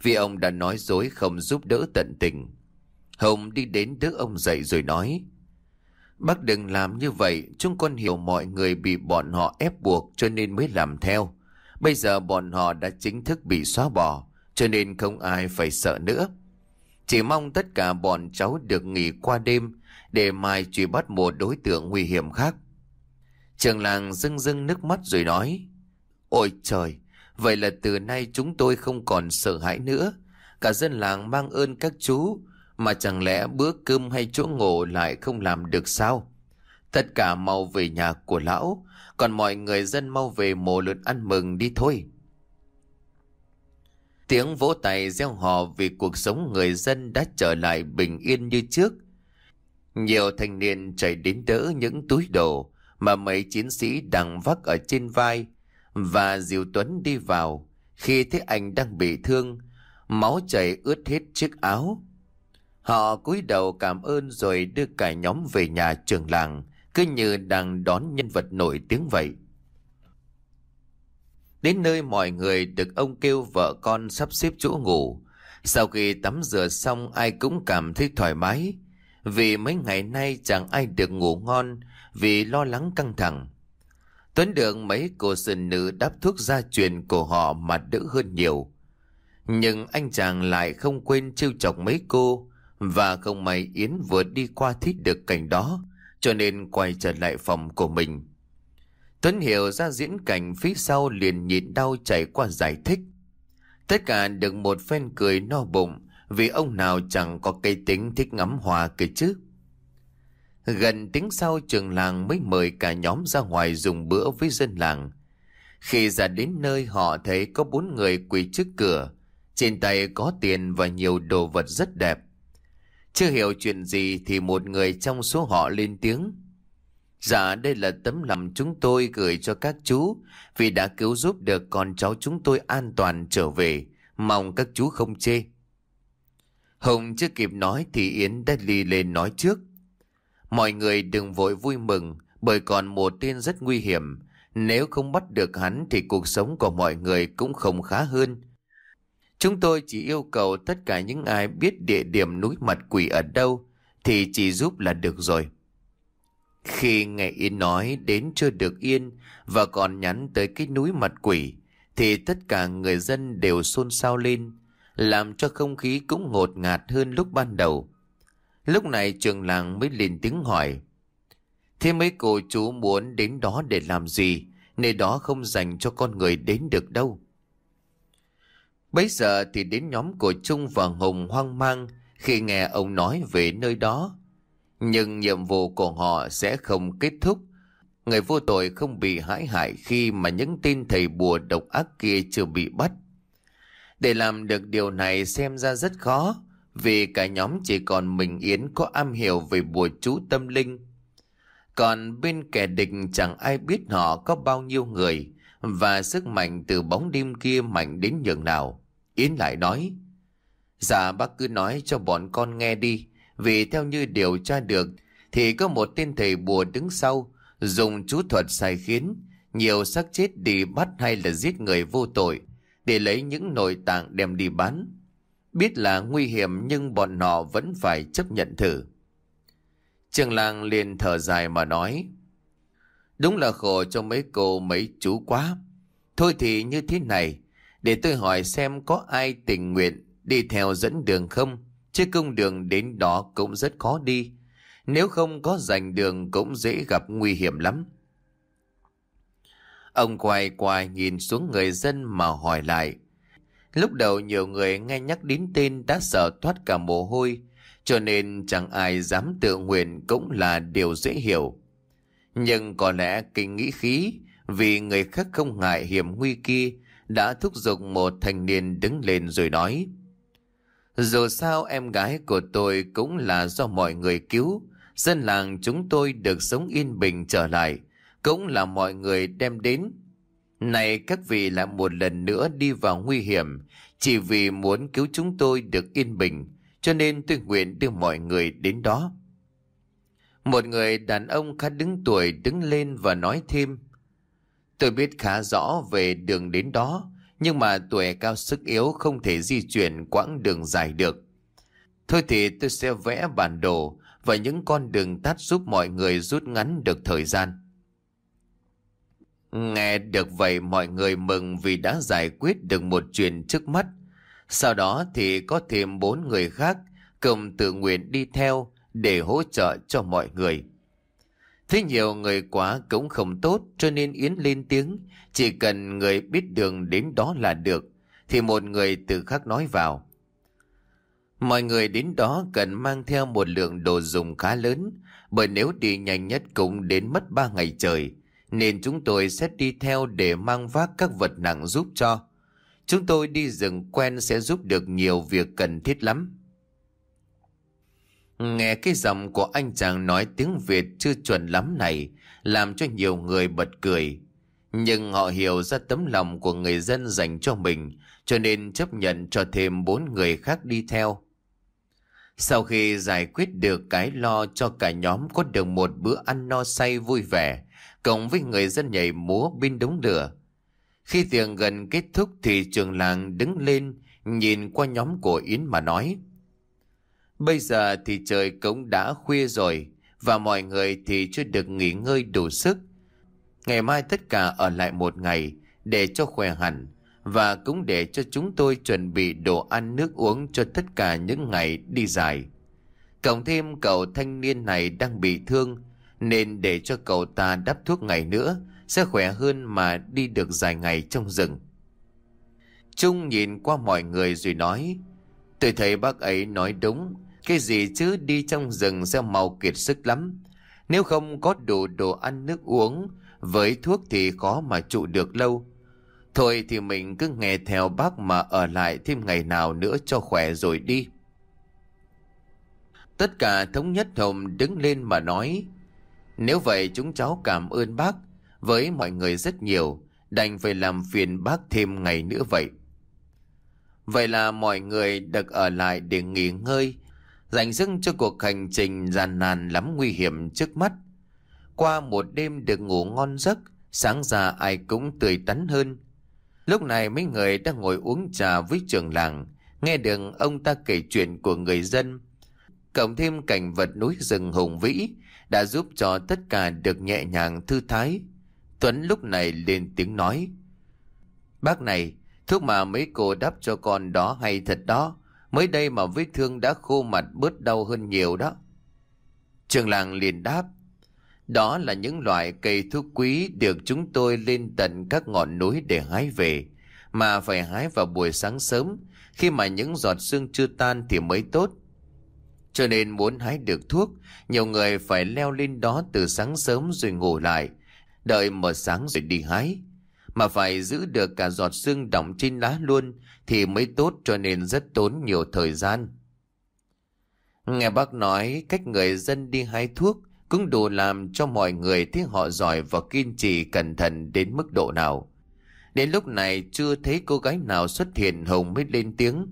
vì ông đã nói dối không giúp đỡ tận tình. Hùng đi đến đỡ ông dậy rồi nói: Bác đừng làm như vậy, chúng con hiểu mọi người bị bọn họ ép buộc cho nên mới làm theo. Bây giờ bọn họ đã chính thức bị xóa bỏ, cho nên không ai phải sợ nữa. Chỉ mong tất cả bọn cháu được nghỉ qua đêm để mai truy bắt một đối tượng nguy hiểm khác. Trường làng rưng rưng nước mắt rồi nói: Ôi trời, vậy là từ nay chúng tôi không còn sợ hãi nữa. Cả dân làng mang ơn các chú, mà chẳng lẽ bữa cơm hay chỗ ngủ lại không làm được sao? Tất cả mau về nhà của lão, còn mọi người dân mau về mồ lượt ăn mừng đi thôi. Tiếng vỗ tay reo hò vì cuộc sống người dân đã trở lại bình yên như trước. Nhiều thanh niên chạy đến đỡ những túi đồ mà mấy chiến sĩ đang vác ở trên vai và dìu Tuấn đi vào. Khi thấy anh đang bị thương, máu chảy ướt hết chiếc áo, họ cúi đầu cảm ơn rồi đưa cả nhóm về nhà trường làng, cứ như đang đón nhân vật nổi tiếng vậy. Đến nơi mọi người được ông kêu vợ con sắp xếp chỗ ngủ. Sau khi tắm rửa xong ai cũng cảm thấy thoải mái, vì mấy ngày nay chẳng ai được ngủ ngon vì lo lắng căng thẳng. Tuấn được mấy cô sinh nữ đắp thuốc gia truyền của họ mà đỡ hơn nhiều. Nhưng anh chàng lại không quên trêu chọc mấy cô, và không may Yến vừa đi qua thấy được cảnh đó, cho nên quay trở lại phòng của mình. Tuấn hiểu ra diễn cảnh phía sau liền nhịn đau chạy qua giải thích. Tất cả được một phen cười no bụng, vì ông nào chẳng có cây tính thích ngắm hoa cơ chứ. Gần tiếng sau trường làng mới mời cả nhóm ra ngoài dùng bữa với dân làng. Khi ra đến nơi họ thấy có 4 người quỳ trước cửa, trên tay có tiền và nhiều đồ vật rất đẹp. Chưa hiểu chuyện gì thì một người trong số họ lên tiếng: Dạ, đây là tấm lòng chúng tôi gửi cho các chú, vì đã cứu giúp được con cháu chúng tôi an toàn trở về, mong các chú không chê. Hùng chưa kịp nói thì Yến đã đi lên nói trước: Mọi người đừng vội vui mừng, bởi còn một tên rất nguy hiểm. Nếu không bắt được hắn thì cuộc sống của mọi người cũng không khá hơn. Chúng tôi chỉ yêu cầu tất cả những ai biết địa điểm núi mặt quỷ ở đâu thì chỉ giúp là được rồi. Khi nghe Yến nói đến chưa được yên và còn nhắn tới cái núi mặt quỷ, thì tất cả người dân đều xôn xao lên, làm cho không khí cũng ngột ngạt hơn lúc ban đầu. Lúc này trường làng mới lên tiếng hỏi: Thế mấy cô chú muốn đến đó để làm gì? Nơi đó không dành cho con người đến được đâu. Bấy giờ thì đến nhóm của Trung và Hùng hoang mang khi nghe ông nói về nơi đó. Nhưng nhiệm vụ của họ sẽ không kết thúc. Người vô tội không bị hãm hại khi mà những tên thầy bùa độc ác kia chưa bị bắt. Để làm được điều này xem ra rất khó, vì cả nhóm chỉ còn mình Yến có am hiểu về bùa chú tâm linh. Còn bên kẻ địch chẳng ai biết họ có bao nhiêu người, và sức mạnh từ bóng đêm kia mạnh đến nhường nào. Yến lại nói: Dạ, bác cứ nói cho bọn con nghe đi, vì theo như điều tra được thì có một tên thầy bùa đứng sau, dùng chú thuật sai khiến nhiều xác chết đi bắt hay là giết người vô tội để lấy những nội tạng đem đi bán. Biết là nguy hiểm nhưng bọn họ vẫn phải chấp nhận thử. Trường làng liền thở dài mà nói: Đúng là khổ cho mấy cô mấy chú quá. Thôi thì như thế này, để tôi hỏi xem có ai tình nguyện đi theo dẫn đường không, chứ cung đường đến đó cũng rất khó đi. Nếu không có rành đường cũng dễ gặp nguy hiểm lắm. Ông quay qua nhìn xuống người dân mà hỏi lại. Lúc đầu nhiều người nghe nhắc đến tên đã sợ thoát cả mồ hôi, cho nên chẳng ai dám tự nguyện cũng là điều dễ hiểu. Nhưng có lẽ kinh nghĩ khí vì người khác không ngại hiểm nguy kia đã thúc giục một thanh niên đứng lên rồi nói: Dù sao em gái của tôi cũng là do mọi người cứu, dân làng chúng tôi được sống yên bình trở lại cũng là mọi người đem đến. Này các vị lại một lần nữa đi vào nguy hiểm chỉ vì muốn cứu chúng tôi được yên bình, cho nên tôi nguyện đưa mọi người đến đó. Một người đàn ông khá đứng tuổi đứng lên và nói thêm: Tôi biết khá rõ về đường đến đó, nhưng mà tuổi cao sức yếu không thể di chuyển quãng đường dài được. Thôi thì tôi sẽ vẽ bản đồ và những con đường tắt giúp mọi người rút ngắn được thời gian. Nghe được vậy mọi người mừng vì đã giải quyết được một chuyện trước mắt. Sau đó thì có thêm 4 người khác cùng tự nguyện đi theo để hỗ trợ cho mọi người. Thế nhiều người quá cũng không tốt, cho nên Yến lên tiếng, chỉ cần người biết đường đến đó là được. Thì một người tự khắc nói vào: mọi người đến đó cần mang theo một lượng đồ dùng khá lớn, bởi nếu đi nhanh nhất cũng đến mất 3 ngày trời, nên chúng tôi sẽ đi theo để mang vác các vật nặng giúp cho. Chúng tôi đi rừng quen sẽ giúp được nhiều việc cần thiết lắm. Nghe cái giọng của anh chàng nói tiếng Việt chưa chuẩn lắm này làm cho nhiều người bật cười. Nhưng họ hiểu ra tấm lòng của người dân dành cho mình, cho nên chấp nhận cho thêm 4 người khác đi theo. Sau khi giải quyết được cái lo cho cả nhóm có được một bữa ăn no say vui vẻ, cộng với người dân nhảy múa bên đống lửa. Khi tiệc gần kết thúc thì trưởng làng đứng lên nhìn qua nhóm của Yến mà nói: bây giờ thì trời cũng đã khuya rồi, và mọi người thì chưa được nghỉ ngơi đủ sức. Ngày mai tất cả ở lại một ngày để cho khỏe hẳn, và cũng để cho chúng tôi chuẩn bị đồ ăn nước uống cho tất cả những ngày đi dài. Cộng thêm cậu thanh niên này đang bị thương, nên để cho cậu ta đắp thuốc ngày nữa sẽ khỏe hơn mà đi được dài ngày trong rừng. Trung nhìn qua mọi người rồi nói: tôi thấy bác ấy nói đúng. Cái gì chứ đi trong rừng sẽ mau kiệt sức lắm. Nếu không có đủ đồ ăn nước uống với thuốc thì khó mà trụ được lâu. Thôi thì mình cứ nghe theo bác mà ở lại thêm ngày nào nữa cho khỏe rồi đi. Tất cả thống nhất Hồng đứng lên mà nói: nếu vậy chúng cháu cảm ơn bác với mọi người rất nhiều, đành phải làm phiền bác thêm ngày nữa vậy. Vậy là mọi người được ở lại để nghỉ ngơi, dành dưng cho cuộc hành trình gian nan lắm nguy hiểm trước mắt. Qua một đêm được ngủ ngon giấc, sáng ra ai cũng tươi tắn hơn. Lúc này mấy người đang ngồi uống trà với trưởng làng, nghe được ông ta kể chuyện của người dân, cộng thêm cảnh vật núi rừng hùng vĩ đã giúp cho tất cả được nhẹ nhàng thư thái. Tuấn lúc này lên tiếng nói: bác này, thuốc mà mấy cô đắp cho con đó hay thật đó, mới đây mà vết thương đã khô mặt bớt đau hơn nhiều đó. Trưởng làng liền đáp: đó là những loại cây thuốc quý được chúng tôi lên tận các ngọn núi để hái về, mà phải hái vào buổi sáng sớm, khi mà những giọt sương chưa tan thì mới tốt. Cho nên muốn hái được thuốc, nhiều người phải leo lên đó từ sáng sớm rồi ngủ lại, đợi mở sáng rồi đi hái. Mà phải giữ được cả giọt sương đọng trên lá luôn thì mới tốt, cho nên rất tốn nhiều thời gian. Nghe bác nói cách người dân đi hái thuốc cũng đủ làm cho mọi người thấy họ giỏi và kiên trì cẩn thận đến mức độ nào. Đến lúc này chưa thấy cô gái nào xuất hiện, Hồng mới lên tiếng: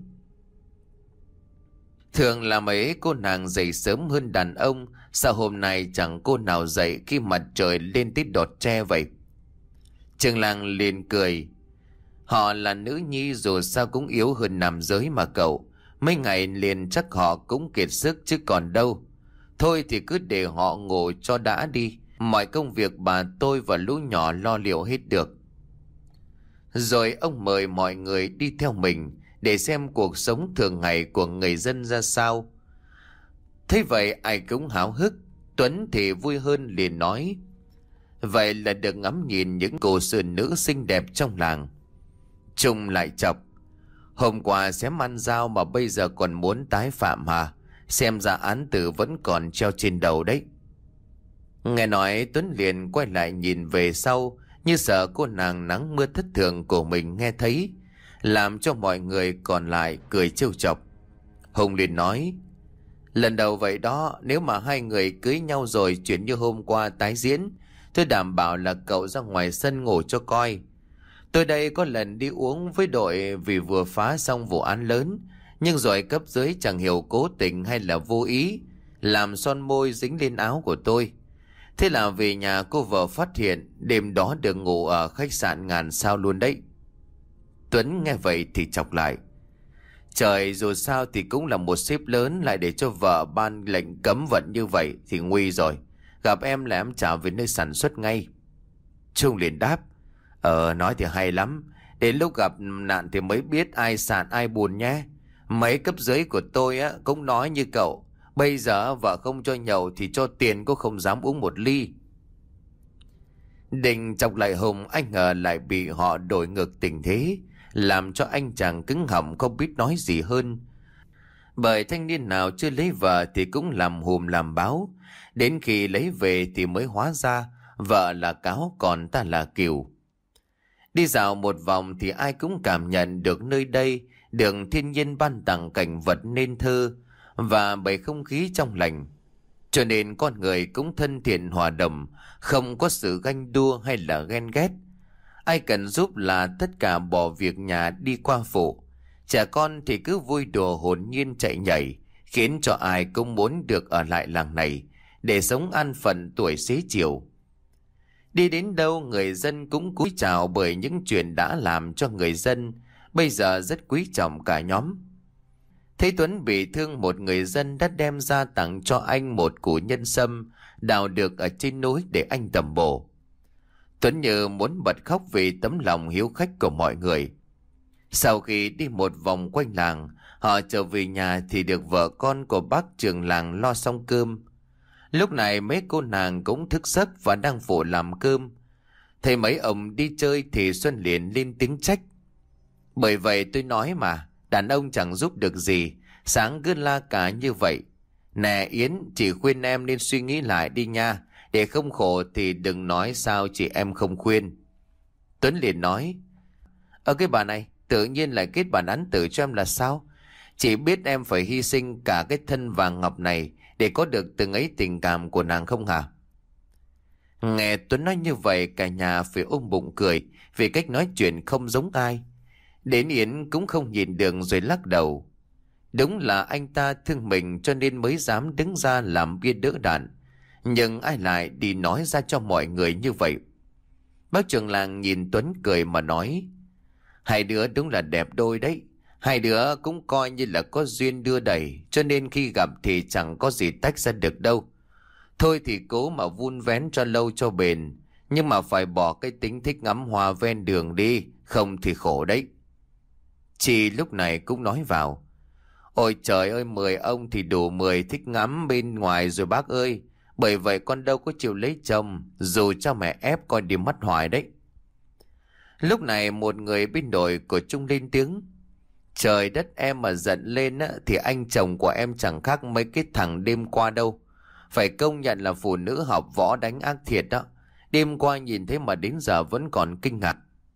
thường là mấy cô nàng dậy sớm hơn đàn ông, sao hôm nay chẳng cô nào dậy khi mặt trời lên tới đọt tre vậy? Trường làng liền cười: họ là nữ nhi dù sao cũng yếu hơn nam giới mà cậu. Mấy ngày liền chắc họ cũng kiệt sức chứ còn đâu. Thôi thì cứ để họ ngủ cho đã đi, mọi công việc bà tôi và lũ nhỏ lo liệu hết được. Rồi ông mời mọi người đi theo mình để xem cuộc sống thường ngày của người dân ra sao. Thế vậy ai cũng háo hức. Tuấn thì vui hơn liền nói: vậy là được ngắm nhìn những cô sư nữ xinh đẹp trong làng. Trung lại chọc: hôm qua xém ăn dao mà bây giờ còn muốn tái phạm hả? Xem ra án tử vẫn còn treo trên đầu đấy. Nghe nói Tuấn liền quay lại nhìn về sau, như sợ cô nàng nắng mưa thất thường của mình nghe thấy, làm cho mọi người còn lại cười trêu chọc. Hùng liền nói: lần đầu vậy đó, nếu mà hai người cưới nhau rồi chuyện như hôm qua tái diễn, tôi đảm bảo là cậu ra ngoài sân ngủ cho coi. Tôi đây có lần đi uống với đội vì vừa phá xong vụ án lớn, nhưng rồi cấp dưới chẳng hiểu cố tình hay là vô ý làm son môi dính lên áo của tôi. Thế là về nhà cô vợ phát hiện, đêm đó được ngủ ở khách sạn Ngàn Sao luôn đấy. Tuấn nghe vậy thì chọc lại: Trời, dù sao thì cũng là một sếp lớn, lại để cho vợ ban lệnh cấm vận như vậy thì nguy rồi. Gặp em là em trả về nơi sản xuất ngay. Trung liền đáp: Nói thì hay lắm. Đến lúc gặp nạn thì mới biết ai sạn ai buồn nhé. Mấy cấp dưới của tôi á cũng nói như cậu. Bây giờ vợ không cho nhậu thì cho tiền cũng không dám uống một ly. Định chọc lại Hùng, anh ngờ lại bị họ đổi ngược tình thế, làm cho anh chàng cứng họng không biết nói gì hơn. Bởi thanh niên nào chưa lấy vợ thì cũng làm hùm làm báo. Đến khi lấy về thì mới hóa ra vợ là cáo còn ta là cừu. Đi dạo một vòng thì ai cũng cảm nhận được nơi đây được thiên nhiên ban tặng cảnh vật nên thơ và bầu không khí trong lành. Cho nên con người cũng thân thiện hòa đồng, không có sự ganh đua hay là ghen ghét. Ai cần giúp là tất cả bỏ việc nhà đi qua phụ. Trẻ con thì cứ vui đùa hồn nhiên chạy nhảy, khiến cho ai cũng muốn được ở lại làng này để sống an phận tuổi xế chiều. Đi đến đâu người dân cũng cúi chào, bởi những chuyện đã làm cho người dân bây giờ rất quý trọng cả nhóm. Thấy Tuấn bị thương, một người dân đã đem ra tặng cho anh một củ nhân sâm đào được ở trên núi để anh tầm bổ. Tuấn như muốn bật khóc vì tấm lòng hiếu khách của mọi người. Sau khi đi một vòng quanh làng, họ trở về nhà thì được vợ con của bác trưởng làng lo xong cơm. Lúc này mấy cô nàng cũng thức giấc và đang phụ làm cơm. Thấy mấy ông đi chơi thì Xuân liền lên tiếng trách: Bởi vậy tôi nói mà, đàn ông chẳng giúp được gì, sáng cứ la cả như vậy. Nè Yến, chị khuyên em nên suy nghĩ lại đi nha, để không khổ thì đừng nói sao chị em không khuyên. Tuấn liền nói: cái bà này tự nhiên lại kết bản án tử cho em là sao? Chị biết em phải hy sinh cả cái thân vàng ngọc này để có được từng ấy tình cảm của nàng không hả? Nghe Tuấn nói như vậy, cả nhà phải ôm bụng cười vì cách nói chuyện không giống ai. Đến Yến cũng không nhìn được rồi lắc đầu. Đúng là anh ta thương mình cho nên mới dám đứng ra làm bia đỡ đạn. Nhưng ai lại đi nói ra cho mọi người như vậy? Bác trưởng làng nhìn Tuấn cười mà nói: Hai đứa đúng là đẹp đôi đấy. Hai đứa cũng coi như là có duyên đưa đẩy, cho nên khi gặp thì chẳng có gì tách ra được đâu. Thôi thì cố mà vun vén cho lâu cho bền, nhưng mà phải bỏ cái tính thích ngắm hoa ven đường đi, không thì khổ đấy. Chị lúc này cũng nói vào: Ôi trời ơi, 10 ông thì đủ 10 thích ngắm bên ngoài rồi bác ơi. Bởi vậy con đâu có chịu lấy chồng, dù cho mẹ ép con đi mất hoài đấy. Lúc này một người bên đội của Trung lên tiếng: Trời đất, em mà giận lên á, thì anh chồng của em chẳng khác mấy cái thằng đêm qua đâu. Phải công nhận là phụ nữ học võ đánh ác thiệt đó. Đêm qua nhìn thấy mà đến giờ vẫn còn kinh ngạc.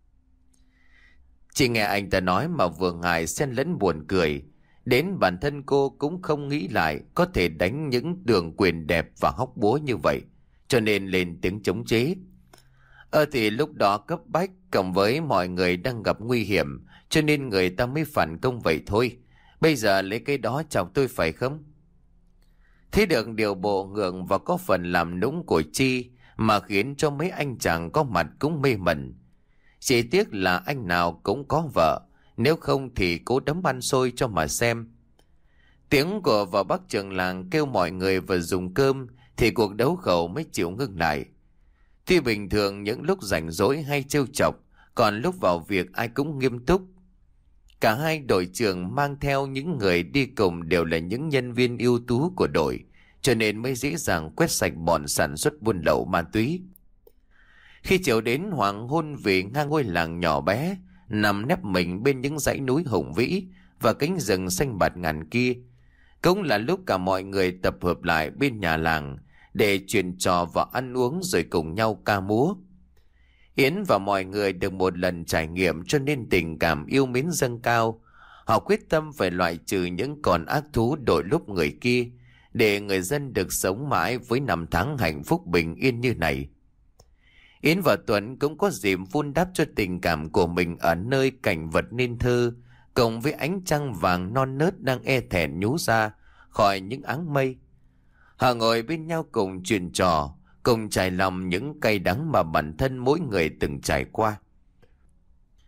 Chỉ nghe anh ta nói mà vừa ngại xen lẫn buồn cười. Đến bản thân cô cũng không nghĩ lại có thể đánh những đường quyền đẹp và hóc búa như vậy, cho nên lên tiếng chống chế. Thì lúc đó cấp bách cộng với mọi người đang gặp nguy hiểm, cho nên người ta mới phản công vậy thôi. Bây giờ lấy cái đó chọc tôi phải không? Thế được điều bộ ngượng và có phần làm nũng của Chi mà khiến cho mấy anh chàng có mặt cũng mê mẩn. Chỉ tiếc là anh nào cũng có vợ, nếu không thì cố đấm ăn xôi cho mà xem. Tiếng của vợ bác trưởng làng kêu mọi người vào dùng cơm thì cuộc đấu khẩu mới chịu ngưng lại. Tuy bình thường những lúc rảnh rỗi hay trêu chọc, còn lúc vào việc ai cũng nghiêm túc. Cả hai đội trưởng mang theo những người đi cùng đều là những nhân viên ưu tú của đội, cho nên mới dễ dàng quét sạch bọn sản xuất buôn lậu ma túy. Khi chiều đến hoàng hôn, về ngang ngôi làng nhỏ bé nằm nép mình bên những dãy núi hùng vĩ và cánh rừng xanh bạt ngàn kia, cũng là lúc cả mọi người tập hợp lại bên nhà làng để chuyện trò và ăn uống rồi cùng nhau ca múa. Yến và mọi người được một lần trải nghiệm cho nên tình cảm yêu mến dâng cao. Họ quyết tâm phải loại trừ những con ác thú đội lốt người kia, để người dân được sống mãi với năm tháng hạnh phúc bình yên như này. Yến và Tuấn cũng có dịp vun đắp cho tình cảm của mình ở nơi cảnh vật nên thơ, cộng với ánh trăng vàng non nớt đang e thẹn nhú ra khỏi những áng mây. Họ ngồi bên nhau cùng chuyện trò, cùng trải lòng những cay đắng mà bản thân mỗi người từng trải qua.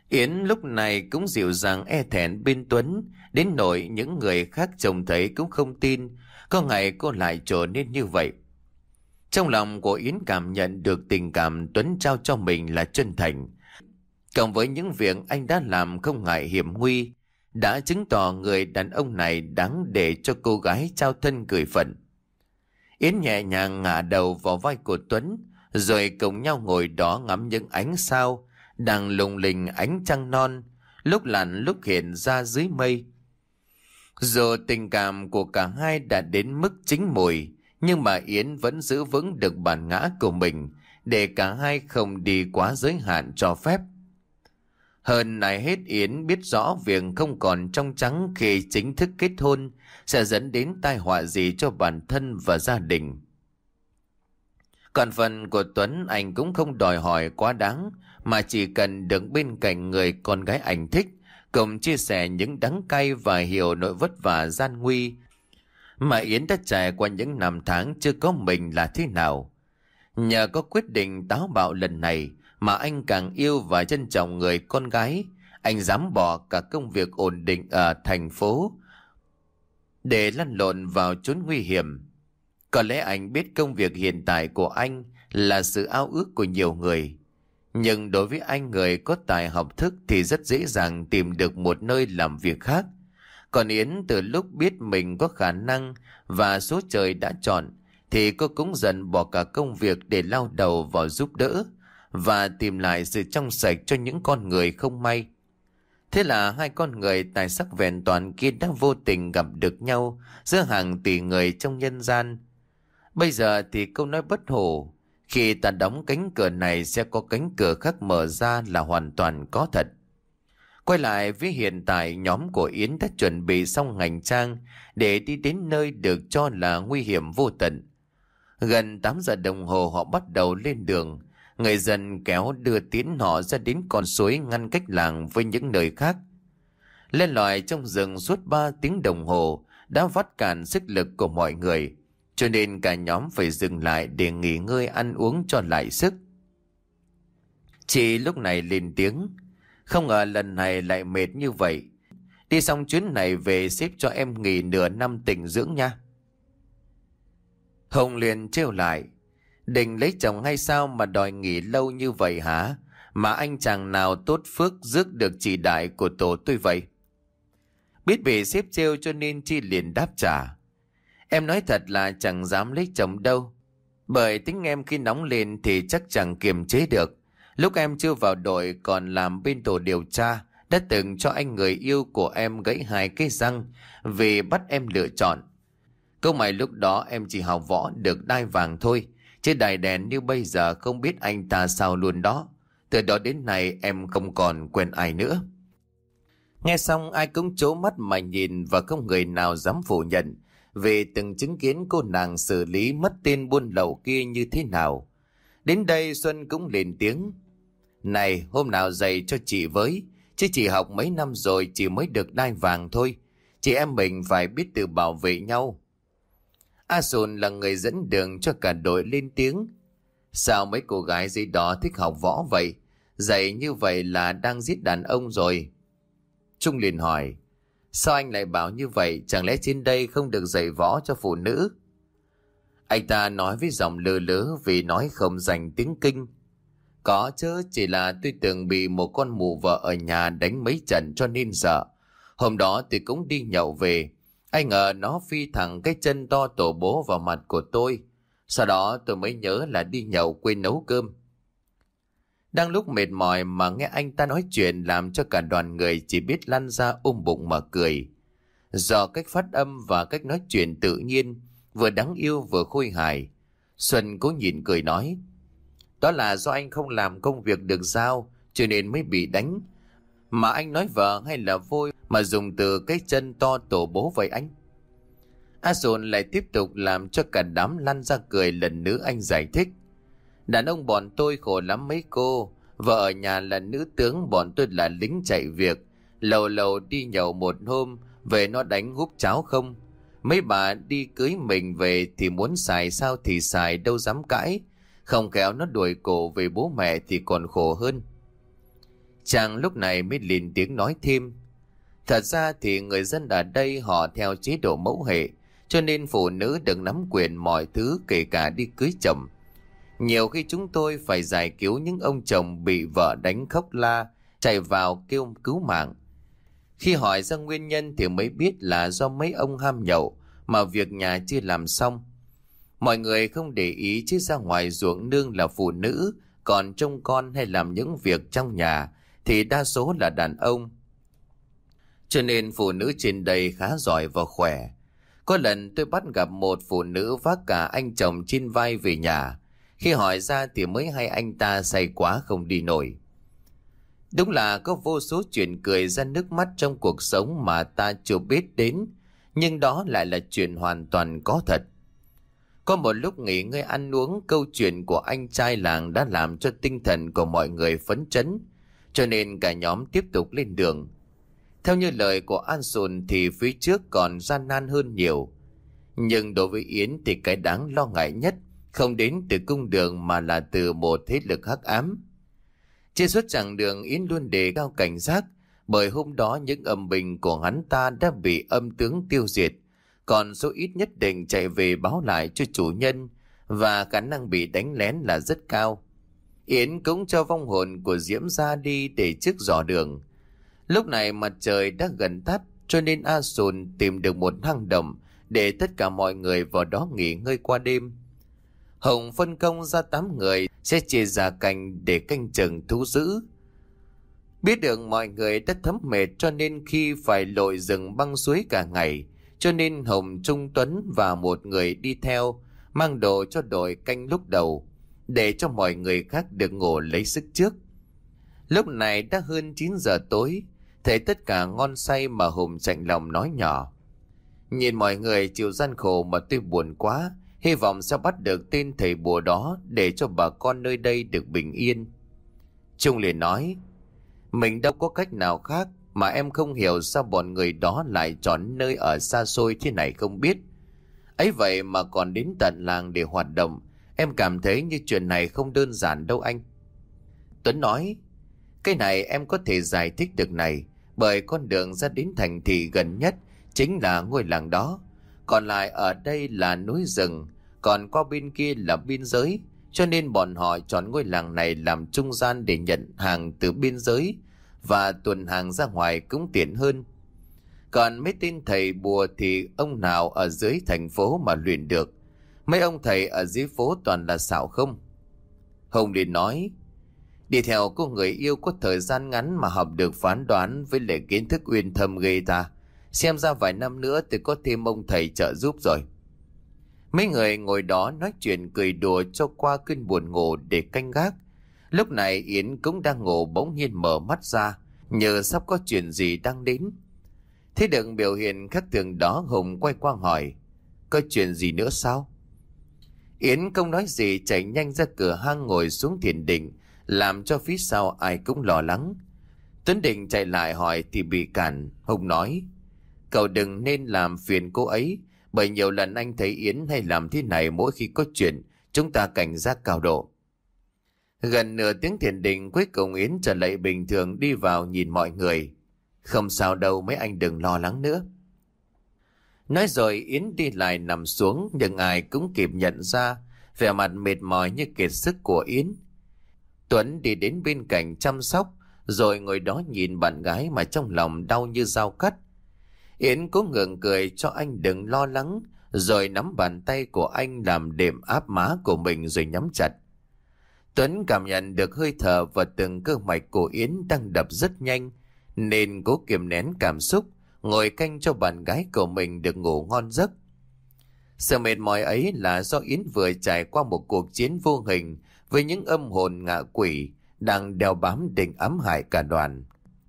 Yến lúc này cũng dịu dàng e thẹn bên Tuấn, đến nỗi những người khác trông thấy cũng không tin, có ngày cô lại trở nên như vậy. Trong lòng của Yến cảm nhận được tình cảm Tuấn trao cho mình là chân thành. Cộng với những việc anh đã làm không ngại hiểm nguy, đã chứng tỏ người đàn ông này đáng để cho cô gái trao thân gửi phận. Yến nhẹ nhàng ngả đầu vào vai của Tuấn, rồi cùng nhau ngồi đó ngắm những ánh sao đang lung linh ánh trăng non, lúc lặn lúc hiện ra dưới mây. Dù tình cảm của cả hai đã đến mức chín mùi, nhưng mà Yến vẫn giữ vững được bản ngã của mình, để cả hai không đi quá giới hạn cho phép. Hơn ai hết, Yến biết rõ việc không còn trong trắng khi chính thức kết hôn sẽ dẫn đến tai họa gì cho bản thân và gia đình. Còn phần của Tuấn, anh cũng không đòi hỏi quá đáng, mà chỉ cần đứng bên cạnh người con gái anh thích, cùng chia sẻ những đắng cay và hiểu nỗi vất vả gian nguy mà Yến đã trải qua những năm tháng chưa có mình là thế nào. Nhờ có quyết định táo bạo lần này mà anh càng yêu và trân trọng người con gái. Anh dám bỏ cả công việc ổn định ở thành phố để lăn lộn vào chốn nguy hiểm. Có lẽ anh biết công việc hiện tại của anh là sự ao ước của nhiều người, nhưng đối với anh, người có tài học thức, thì rất dễ dàng tìm được một nơi làm việc khác. Còn Yến từ lúc biết mình có khả năng và số trời đã chọn, thì cô cũng dần bỏ cả công việc để lao đầu vào giúp đỡ và tìm lại sự trong sạch cho những con người không may. Thế là hai con người tài sắc vẹn toàn kia đã vô tình gặp được nhau giữa hàng tỷ người trong nhân gian. Bây giờ thì câu nói bất hủ, khi ta đóng cánh cửa này sẽ có cánh cửa khác mở ra, là hoàn toàn có thật. Quay lại với hiện tại, nhóm của Yến đã chuẩn bị xong hành trang để đi đến nơi được cho là nguy hiểm vô tận. Gần 8 giờ đồng hồ họ bắt đầu lên đường. Người dân kéo đưa tiến họ ra đến con suối ngăn cách làng với những nơi khác. Lên lỏi trong rừng suốt 3 tiếng đồng hồ đã vắt cạn sức lực của mọi người, cho nên cả nhóm phải dừng lại để nghỉ ngơi ăn uống cho lại sức. Chị lúc này lên tiếng: "Không ngờ lần này lại mệt như vậy. Đi xong chuyến này về xếp cho em nghỉ nửa năm tĩnh dưỡng nha." Hồng liền trêu lại: "Định lấy chồng hay sao mà đòi nghỉ lâu như vậy hả? Mà anh chàng nào tốt phước rước được chị đại của tổ tôi vậy?" Biết bị xếp trêu cho nên Chi liền đáp trả: "Em nói thật là chẳng dám lấy chồng đâu. Bởi tính em khi nóng lên thì chắc chẳng kiềm chế được. Lúc em chưa vào đội còn làm bên tổ điều tra, đã từng cho anh người yêu của em gãy 2 cái răng vì bắt em lựa chọn. Câu mày lúc đó em chỉ học võ được đai vàng thôi, chứ đài đèn như bây giờ không biết anh ta sao luôn đó. Từ đó đến nay em không còn quen ai nữa." Nghe xong ai cũng trố mắt mà nhìn, và không người nào dám phủ nhận, vì từng chứng kiến cô nàng xử lý mất tên buôn lậu kia như thế nào. Đến đây Xuân cũng lên tiếng: "Này, hôm nào dạy cho chị với, chứ chị học mấy năm rồi chỉ mới được đai vàng thôi. Chị em mình phải biết tự bảo vệ nhau." A Sùn là người dẫn đường cho cả đội lên tiếng: "Sao mấy cô gái dưới đó thích học võ vậy? Dạy như vậy là đang giết đàn ông rồi." Trung liền hỏi: "Sao anh lại bảo như vậy? Chẳng lẽ trên đây không được dạy võ cho phụ nữ?" Anh ta nói với giọng lơ lớ vì nói không dành tiếng Kinh: "Có chứ, chỉ là tôi từng bị một con mụ vợ ở nhà đánh mấy trận cho nên sợ. Hôm đó tôi cũng đi nhậu về, ai ngờ nó phi thẳng cái chân to tổ bố vào mặt của tôi. Sau đó tôi mới nhớ là đi nhậu quên nấu cơm." Đang lúc mệt mỏi mà nghe anh ta nói chuyện làm cho cả đoàn người chỉ biết lăn ra ôm bụng mà cười. Do cách phát âm và cách nói chuyện tự nhiên, vừa đáng yêu vừa khôi hài, Xuân cố nhịn cười nói: "Đó là do anh không làm công việc được giao cho nên mới bị đánh. Mà anh nói vợ hay là vôi mà dùng từ cái chân to tổ bố vậy anh?" A Sồn lại tiếp tục làm cho cả đám lăn ra cười lần nữa. Anh giải thích: "Đàn ông bọn tôi khổ lắm mấy cô. Vợ ở nhà là nữ tướng, bọn tôi là lính chạy việc. Lâu lâu đi nhậu một hôm, về nó đánh húp cháo không. Mấy bà đi cưới mình về thì muốn xài sao thì xài, đâu dám cãi. Không khéo nó đuổi cổ về bố mẹ thì còn khổ hơn." Chàng lúc này mới lên tiếng nói thêm. Thật ra thì người dân ở đây họ theo chế độ mẫu hệ, cho nên phụ nữ được nắm quyền mọi thứ, kể cả đi cưới chồng. Nhiều khi chúng tôi phải giải cứu những ông chồng bị vợ đánh khóc la, chạy vào kêu cứu mạng. Khi hỏi ra nguyên nhân thì mới biết là do mấy ông ham nhậu mà việc nhà chưa làm xong. Mọi người không để ý chứ ra ngoài ruộng nương là phụ nữ, còn trông con hay làm những việc trong nhà thì đa số là đàn ông. Cho nên phụ nữ trên đây khá giỏi và khỏe. Có lần tôi bắt gặp một phụ nữ vác cả anh chồng trên vai về nhà. Khi hỏi ra thì mới hay anh ta say quá không đi nổi. Đúng là có vô số chuyện cười ra nước mắt trong cuộc sống mà ta chưa biết đến, nhưng đó lại là chuyện hoàn toàn có thật. Có một lúc nghỉ ngơi ăn uống, câu chuyện của anh trai làng đã làm cho tinh thần của mọi người phấn chấn, cho nên cả nhóm tiếp tục lên đường. Theo như lời của An Sùn thì phía trước còn gian nan hơn nhiều. Nhưng đối với Yến thì cái đáng lo ngại nhất không đến từ cung đường mà là từ một thế lực hắc ám. Trên suốt chặng đường Yến luôn đề cao cảnh giác, bởi hôm đó những âm binh của hắn ta đã bị âm tướng tiêu diệt, còn số ít nhất định chạy về báo lại cho chủ nhân, và khả năng bị đánh lén là rất cao. Yến cũng cho vong hồn của Diễm ra đi để trước dò đường. Lúc này mặt trời đã gần tắt, cho nên A Sùn tìm được một hang động để tất cả mọi người vào đó nghỉ ngơi qua đêm. Hồng phân công ra 8 người sẽ chia ra canh để canh chừng thú dữ. Biết được mọi người đã thấm mệt cho nên khi phải lội rừng băng suối cả ngày, cho nên Hồng, Trung, Tuấn và một người đi theo mang đồ cho đội canh lúc đầu, để cho mọi người khác được ngủ lấy sức trước. Lúc này đã hơn 9 giờ tối, thấy tất cả ngon say mà Hùng chạnh lòng nói nhỏ. Nhìn mọi người chịu gian khổ mà tôi buồn quá, hy vọng sẽ bắt được tên thầy bùa đó để cho bà con nơi đây được bình yên. Trung liền nói, mình đâu có cách nào khác, mà em không hiểu sao bọn người đó lại chọn nơi ở xa xôi thế này không biết. Ấy vậy mà còn đến tận làng để hoạt động, em cảm thấy như chuyện này không đơn giản đâu anh. Tuấn nói, cái này em có thể giải thích được này, bởi con đường ra đến thành thị gần nhất chính là ngôi làng đó. Còn lại ở đây là núi rừng, còn qua bên kia là biên giới, cho nên bọn họ chọn ngôi làng này làm trung gian để nhận hàng từ biên giới, và tuần hàng ra ngoài cũng tiện hơn. Còn mấy tên thầy bùa thì ông nào ở dưới thành phố mà luyện được, mấy ông thầy ở dưới phố toàn là xạo không. Hùng liền nói, đi theo cô người yêu có thời gian ngắn mà học được phán đoán với lại kiến thức uyên thâm ghê ta. Xem ra vài năm nữa thì có thêm ông thầy trợ giúp rồi. Mấy người ngồi đó nói chuyện cười đùa cho qua cơn buồn ngủ để canh gác. Lúc này Yến cũng đang ngủ bỗng nhiên mở mắt ra, nhờ sắp có chuyện gì đang đến. Thế được biểu hiện khác thường đó, Hùng quay qua hỏi, có chuyện gì nữa sao? Yến không nói gì, chạy nhanh ra cửa hang ngồi xuống thiền định, làm cho phía sau ai cũng lo lắng. Tuấn định chạy lại hỏi thì bị cản. Hùng nói, cậu đừng nên làm phiền cô ấy, bởi nhiều lần anh thấy Yến hay làm thế này mỗi khi có chuyện, chúng ta cảnh giác cao độ. Gần nửa tiếng thiền định cuối cùng Yến trở lại bình thường, đi vào nhìn mọi người. Không sao đâu, mấy anh đừng lo lắng nữa. Nói rồi Yến đi lại nằm xuống, nhưng ai cũng kịp nhận ra vẻ mặt mệt mỏi như kiệt sức của Yến. Tuấn đi đến bên cạnh chăm sóc, rồi ngồi đó nhìn bạn gái mà trong lòng đau như dao cắt. Yến cố ngượng cười cho anh đừng lo lắng, rồi nắm bàn tay của anh làm đệm áp má của mình rồi nhắm chặt. Tuấn cảm nhận được hơi thở và từng cơ mạch của Yến đang đập rất nhanh, nên cố kiềm nén cảm xúc, ngồi canh cho bạn gái của mình được ngủ ngon giấc. Sự mệt mỏi ấy là do Yến vừa trải qua một cuộc chiến vô hình với những âm hồn ngạ quỷ đang đeo bám định ám hại cả đoàn.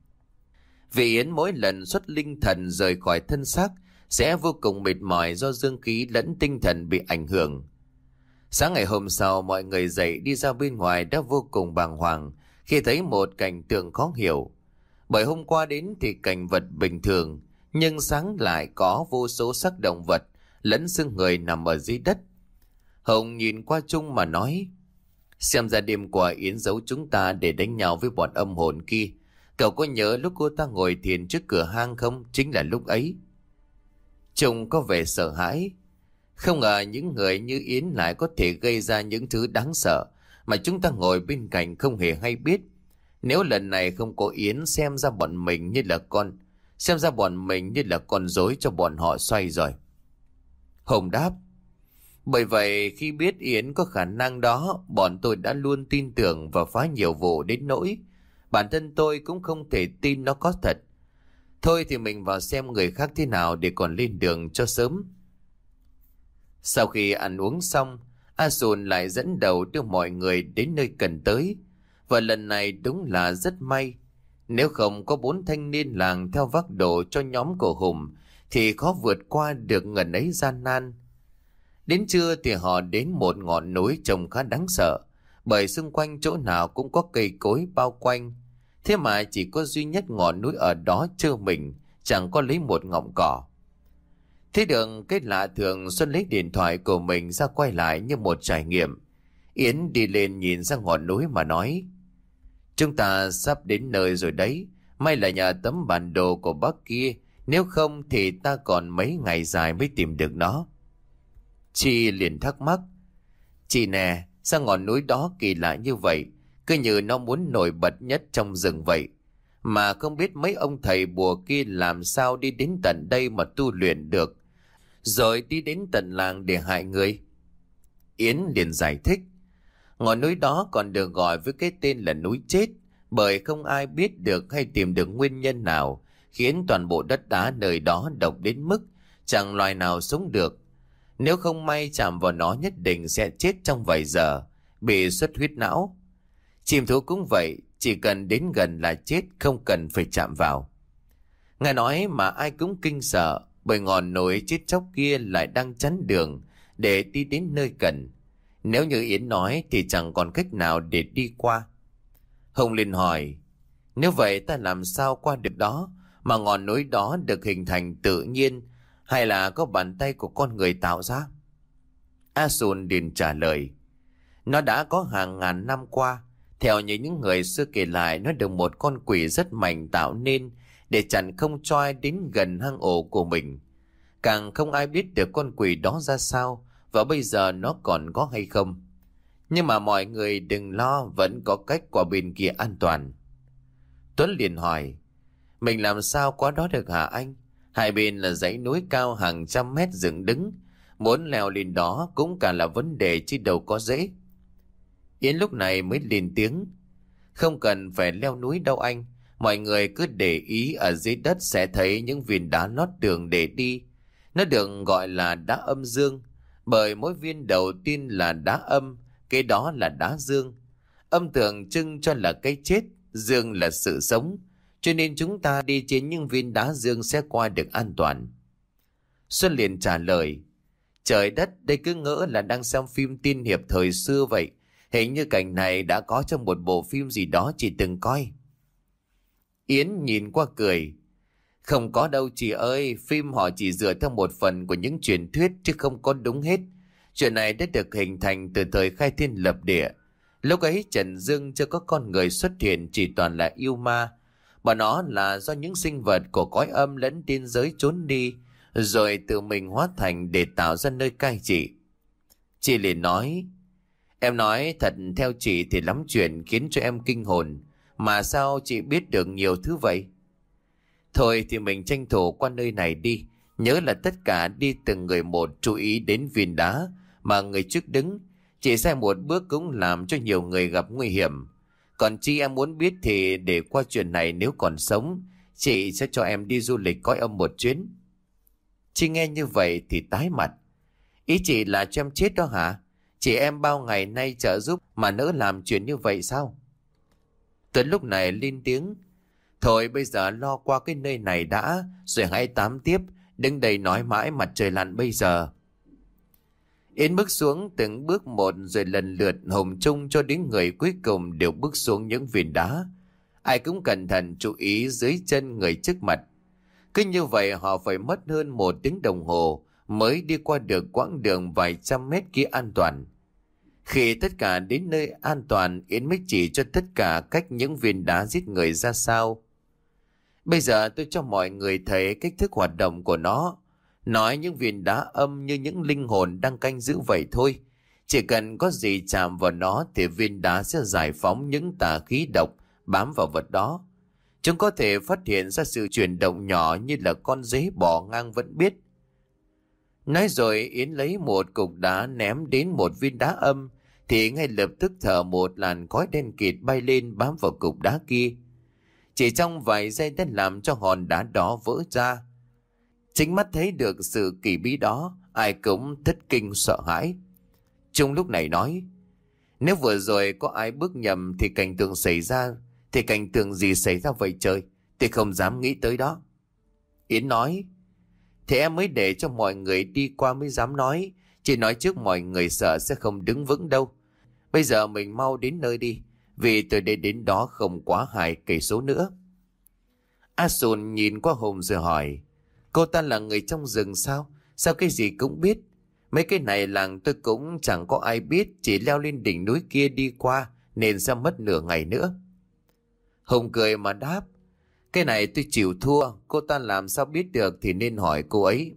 Vì Yến mỗi lần xuất linh thần rời khỏi thân xác sẽ vô cùng mệt mỏi do dương khí lẫn tinh thần bị ảnh hưởng. Sáng ngày hôm sau, mọi người dậy đi ra bên ngoài đã vô cùng bàng hoàng khi thấy một cảnh tượng khó hiểu. Bởi hôm qua đến thì cảnh vật bình thường, nhưng sáng lại có vô số xác động vật lẫn xương người nằm ở dưới đất. Hồng nhìn qua Trung mà nói, xem ra đêm qua Yến giấu chúng ta để đánh nhau với bọn âm hồn kia, Cậu có nhớ lúc cô ta ngồi thiền trước cửa hang không? Chính là lúc ấy. Trông có vẻ sợ hãi. Không ngờ những người như Yến lại có thể gây ra những thứ đáng sợ mà chúng ta ngồi bên cạnh không hề hay biết. Nếu lần này không có Yến, xem ra bọn mình như là con rối cho bọn họ xoay rồi. Hồng đáp: bởi vậy khi biết Yến có khả năng đó, bọn tôi đã luôn tin tưởng và phá nhiều vụ đến nỗi bản thân tôi cũng không thể tin nó có thật. Thôi thì mình vào xem người khác thế nào để còn lên đường cho sớm. Sau khi ăn uống xong, A Sùn lại dẫn đầu đưa mọi người đến nơi cần tới. Và lần này đúng là rất may. Nếu không có 4 thanh niên làng theo vác đồ cho nhóm của Hùng thì khó vượt qua được ngần ấy gian nan. Đến trưa thì họ đến một ngọn núi trông khá đáng sợ, bởi xung quanh chỗ nào cũng có cây cối bao quanh. Thế mà chỉ có duy nhất ngọn núi ở đó trơ mình, chẳng có lấy một ngọn cỏ. Thế được cái lạ thường, Xuân lấy điện thoại của mình ra quay lại như một trải nghiệm. Yến đi lên nhìn ra ngọn núi mà nói: chúng ta sắp đến nơi rồi đấy. May là nhờ tấm bản đồ của bác kia, nếu không thì ta còn mấy ngày dài mới tìm được nó. Chi liền thắc mắc: chị nè, sao ngọn núi đó kỳ lạ như vậy, cứ như nó muốn nổi bật nhất trong rừng vậy. Mà không biết mấy ông thầy bùa kia làm sao đi đến tận đây mà tu luyện được, rồi đi đến tận làng để hại người. Yến liền giải thích: ngọn núi đó còn được gọi với cái tên là núi chết, bởi không ai biết được hay tìm được nguyên nhân nào khiến toàn bộ đất đá nơi đó độc đến mức chẳng loài nào sống được. Nếu không may chạm vào nó nhất định sẽ chết trong vài giờ, bị xuất huyết não. Chim thú cũng vậy, chỉ cần đến gần là chết, không cần phải chạm vào. Nghe nói mà ai cũng kinh sợ, bởi ngọn núi chết chóc kia lại đang chắn đường để đi đến nơi cần. Nếu như Yến nói thì chẳng còn cách nào để đi qua. Hồng liền hỏi: nếu vậy ta làm sao qua được đó? Mà ngọn núi đó được hình thành tự nhiên hay là có bàn tay của con người tạo ra? A Sùn liền trả lời: nó đã có hàng ngàn năm qua. Theo như những người xưa kể lại, nó được một con quỷ rất mạnh tạo nên để chặn không cho ai đến gần hang ổ của mình. Càng không ai biết được con quỷ đó ra sao và bây giờ nó còn có hay không. Nhưng mà mọi người đừng lo, vẫn có cách qua bên kia an toàn. Tuấn liền hỏi: mình làm sao qua đó được hả anh? Hai bên là dãy núi cao hàng trăm mét dựng đứng, muốn leo lên đó cũng cả là vấn đề chứ đâu có dễ. Yến lúc này mới lên tiếng: không cần phải leo núi đâu anh. Mọi người cứ để ý ở dưới đất sẽ thấy những viên đá lót đường để đi. Nó được gọi là đá âm dương, bởi mỗi viên đầu tiên là đá âm, cái đó là đá dương. Âm tượng trưng cho là cái chết, dương là sự sống, cho nên chúng ta đi trên những viên đá dương sẽ qua được an toàn. Xuân liền trả lời: trời đất, đây cứ ngỡ là đang xem phim tiên hiệp thời xưa vậy. Hình như cảnh này đã có trong một bộ phim gì đó chị từng coi. Yến nhìn qua cười: không có đâu chị ơi, phim họ chỉ dựa theo một phần của những truyền thuyết chứ không có đúng hết. Chuyện này đã được hình thành từ thời khai thiên lập địa. Lúc ấy Trần Dương chưa có con người xuất hiện, chỉ toàn là yêu ma. Mà nó là do những sinh vật của cõi âm lẫn tiên giới trốn đi, rồi tự mình hóa thành để tạo ra nơi cai trị. Chị liền nói: em nói thật, theo chị thì lắm chuyện khiến cho em kinh hồn. Mà sao chị biết được nhiều thứ vậy? Thôi thì mình tranh thủ qua nơi này đi. Nhớ là tất cả đi từng người một, chú ý đến viên đá mà người trước đứng. Chỉ sai một bước cũng làm cho nhiều người gặp nguy hiểm. Còn chi em muốn biết thì để qua chuyện này nếu còn sống, chị sẽ cho em đi du lịch cõi âm một chuyến. Chi nghe như vậy thì tái mặt. Ý chị là cho em chết đó hả? Chị em bao ngày nay trợ giúp mà nỡ làm chuyện như vậy sao? Tuấn lúc này lên tiếng: thôi bây giờ lo qua cái nơi này đã, rồi hãy tám tiếp. Đứng đây nói mãi mặt trời lặn bây giờ. Yến bước xuống từng bước một, rồi lần lượt Hồng Trung cho đến người cuối cùng đều bước xuống những viên đá. Ai cũng cẩn thận chú ý dưới chân người trước mặt. Cứ như vậy họ phải mất hơn 1 tiếng đồng hồ mới đi qua được quãng đường vài trăm mét kia an toàn. Khi tất cả đến nơi an toàn, Yến mới chỉ cho tất cả cách những viên đá giết người ra sao. Bây giờ tôi cho mọi người thấy cách thức hoạt động của nó. Nói những viên đá âm như những linh hồn đang canh giữ vậy thôi. Chỉ cần có gì chạm vào nó thì viên đá sẽ giải phóng những tà khí độc bám vào vật đó. Chúng có thể phát hiện ra sự chuyển động nhỏ như là con dế bò ngang vẫn biết. Nói rồi Yến lấy một cục đá ném đến một viên đá âm thì ngay lập tức thở một làn khói đen kịt bay lên bám vào cục đá kia. Chỉ trong vài giây đã làm cho hòn đá đó vỡ ra. Chính mắt thấy được sự kỳ bí đó, ai cũng thất kinh sợ hãi. Trung lúc này nói, nếu vừa rồi có ai bước nhầm thì cảnh tượng xảy ra, thì cảnh tượng gì xảy ra vậy trời, tôi không dám nghĩ tới đó. Yến nói, thì em mới để cho mọi người đi qua mới dám nói, chỉ nói trước mọi người sợ sẽ không đứng vững đâu. Bây giờ mình mau đến nơi đi, vì từ đây đến đó không quá 2 cây số nữa. A Sùn nhìn qua Hùng rồi hỏi, cô ta là người trong rừng sao? Sao cái gì cũng biết? Mấy cái này làng tôi cũng chẳng có ai biết, chỉ leo lên đỉnh núi kia đi qua nên sẽ mất nửa ngày nữa. Hùng cười mà đáp, cái này tôi chịu thua, cô ta làm sao biết được thì nên hỏi cô ấy.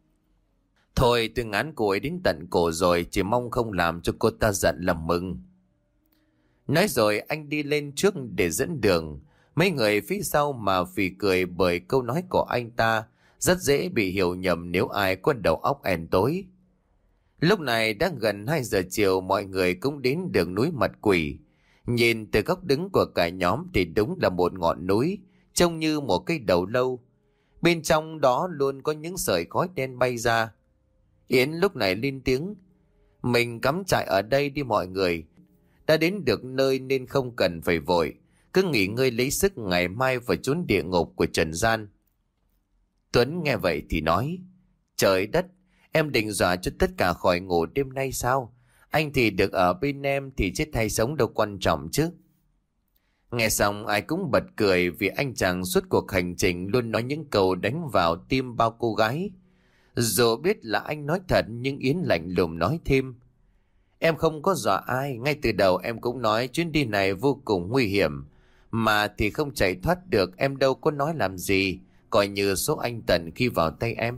Thôi tôi ngán cô ấy đến tận cổ rồi, chỉ mong không làm cho cô ta giận là mừng. Nói rồi anh đi lên trước để dẫn đường. Mấy người phía sau mà phì cười bởi câu nói của anh ta, rất dễ bị hiểu nhầm nếu ai có đầu óc ẻn tối. Lúc này đã gần 2 giờ chiều, mọi người cũng đến đường núi Mật Quỷ. Nhìn từ góc đứng của cả nhóm thì đúng là một ngọn núi, trông như một cái đầu lâu. Bên trong đó luôn có những sợi khói đen bay ra. Yến lúc này lên tiếng, mình cắm trại ở đây đi mọi người. Đã đến được nơi nên không cần phải vội, cứ nghỉ ngơi lấy sức, ngày mai vào chốn địa ngục của trần gian. Tuấn nghe vậy thì nói, trời đất, em định dọa cho tất cả khỏi ngủ đêm nay sao? Anh thì được ở bên em thì chết hay sống đâu quan trọng chứ. Nghe xong ai cũng bật cười vì anh chàng suốt cuộc hành trình luôn nói những câu đánh vào tim bao cô gái. Dù biết là anh nói thật nhưng Yến lạnh lùng nói thêm, em không có dọa ai, ngay từ đầu em cũng nói chuyến đi này vô cùng nguy hiểm. Mà thì không chạy thoát được, em đâu có nói làm gì, coi như số anh Tần khi vào tay em.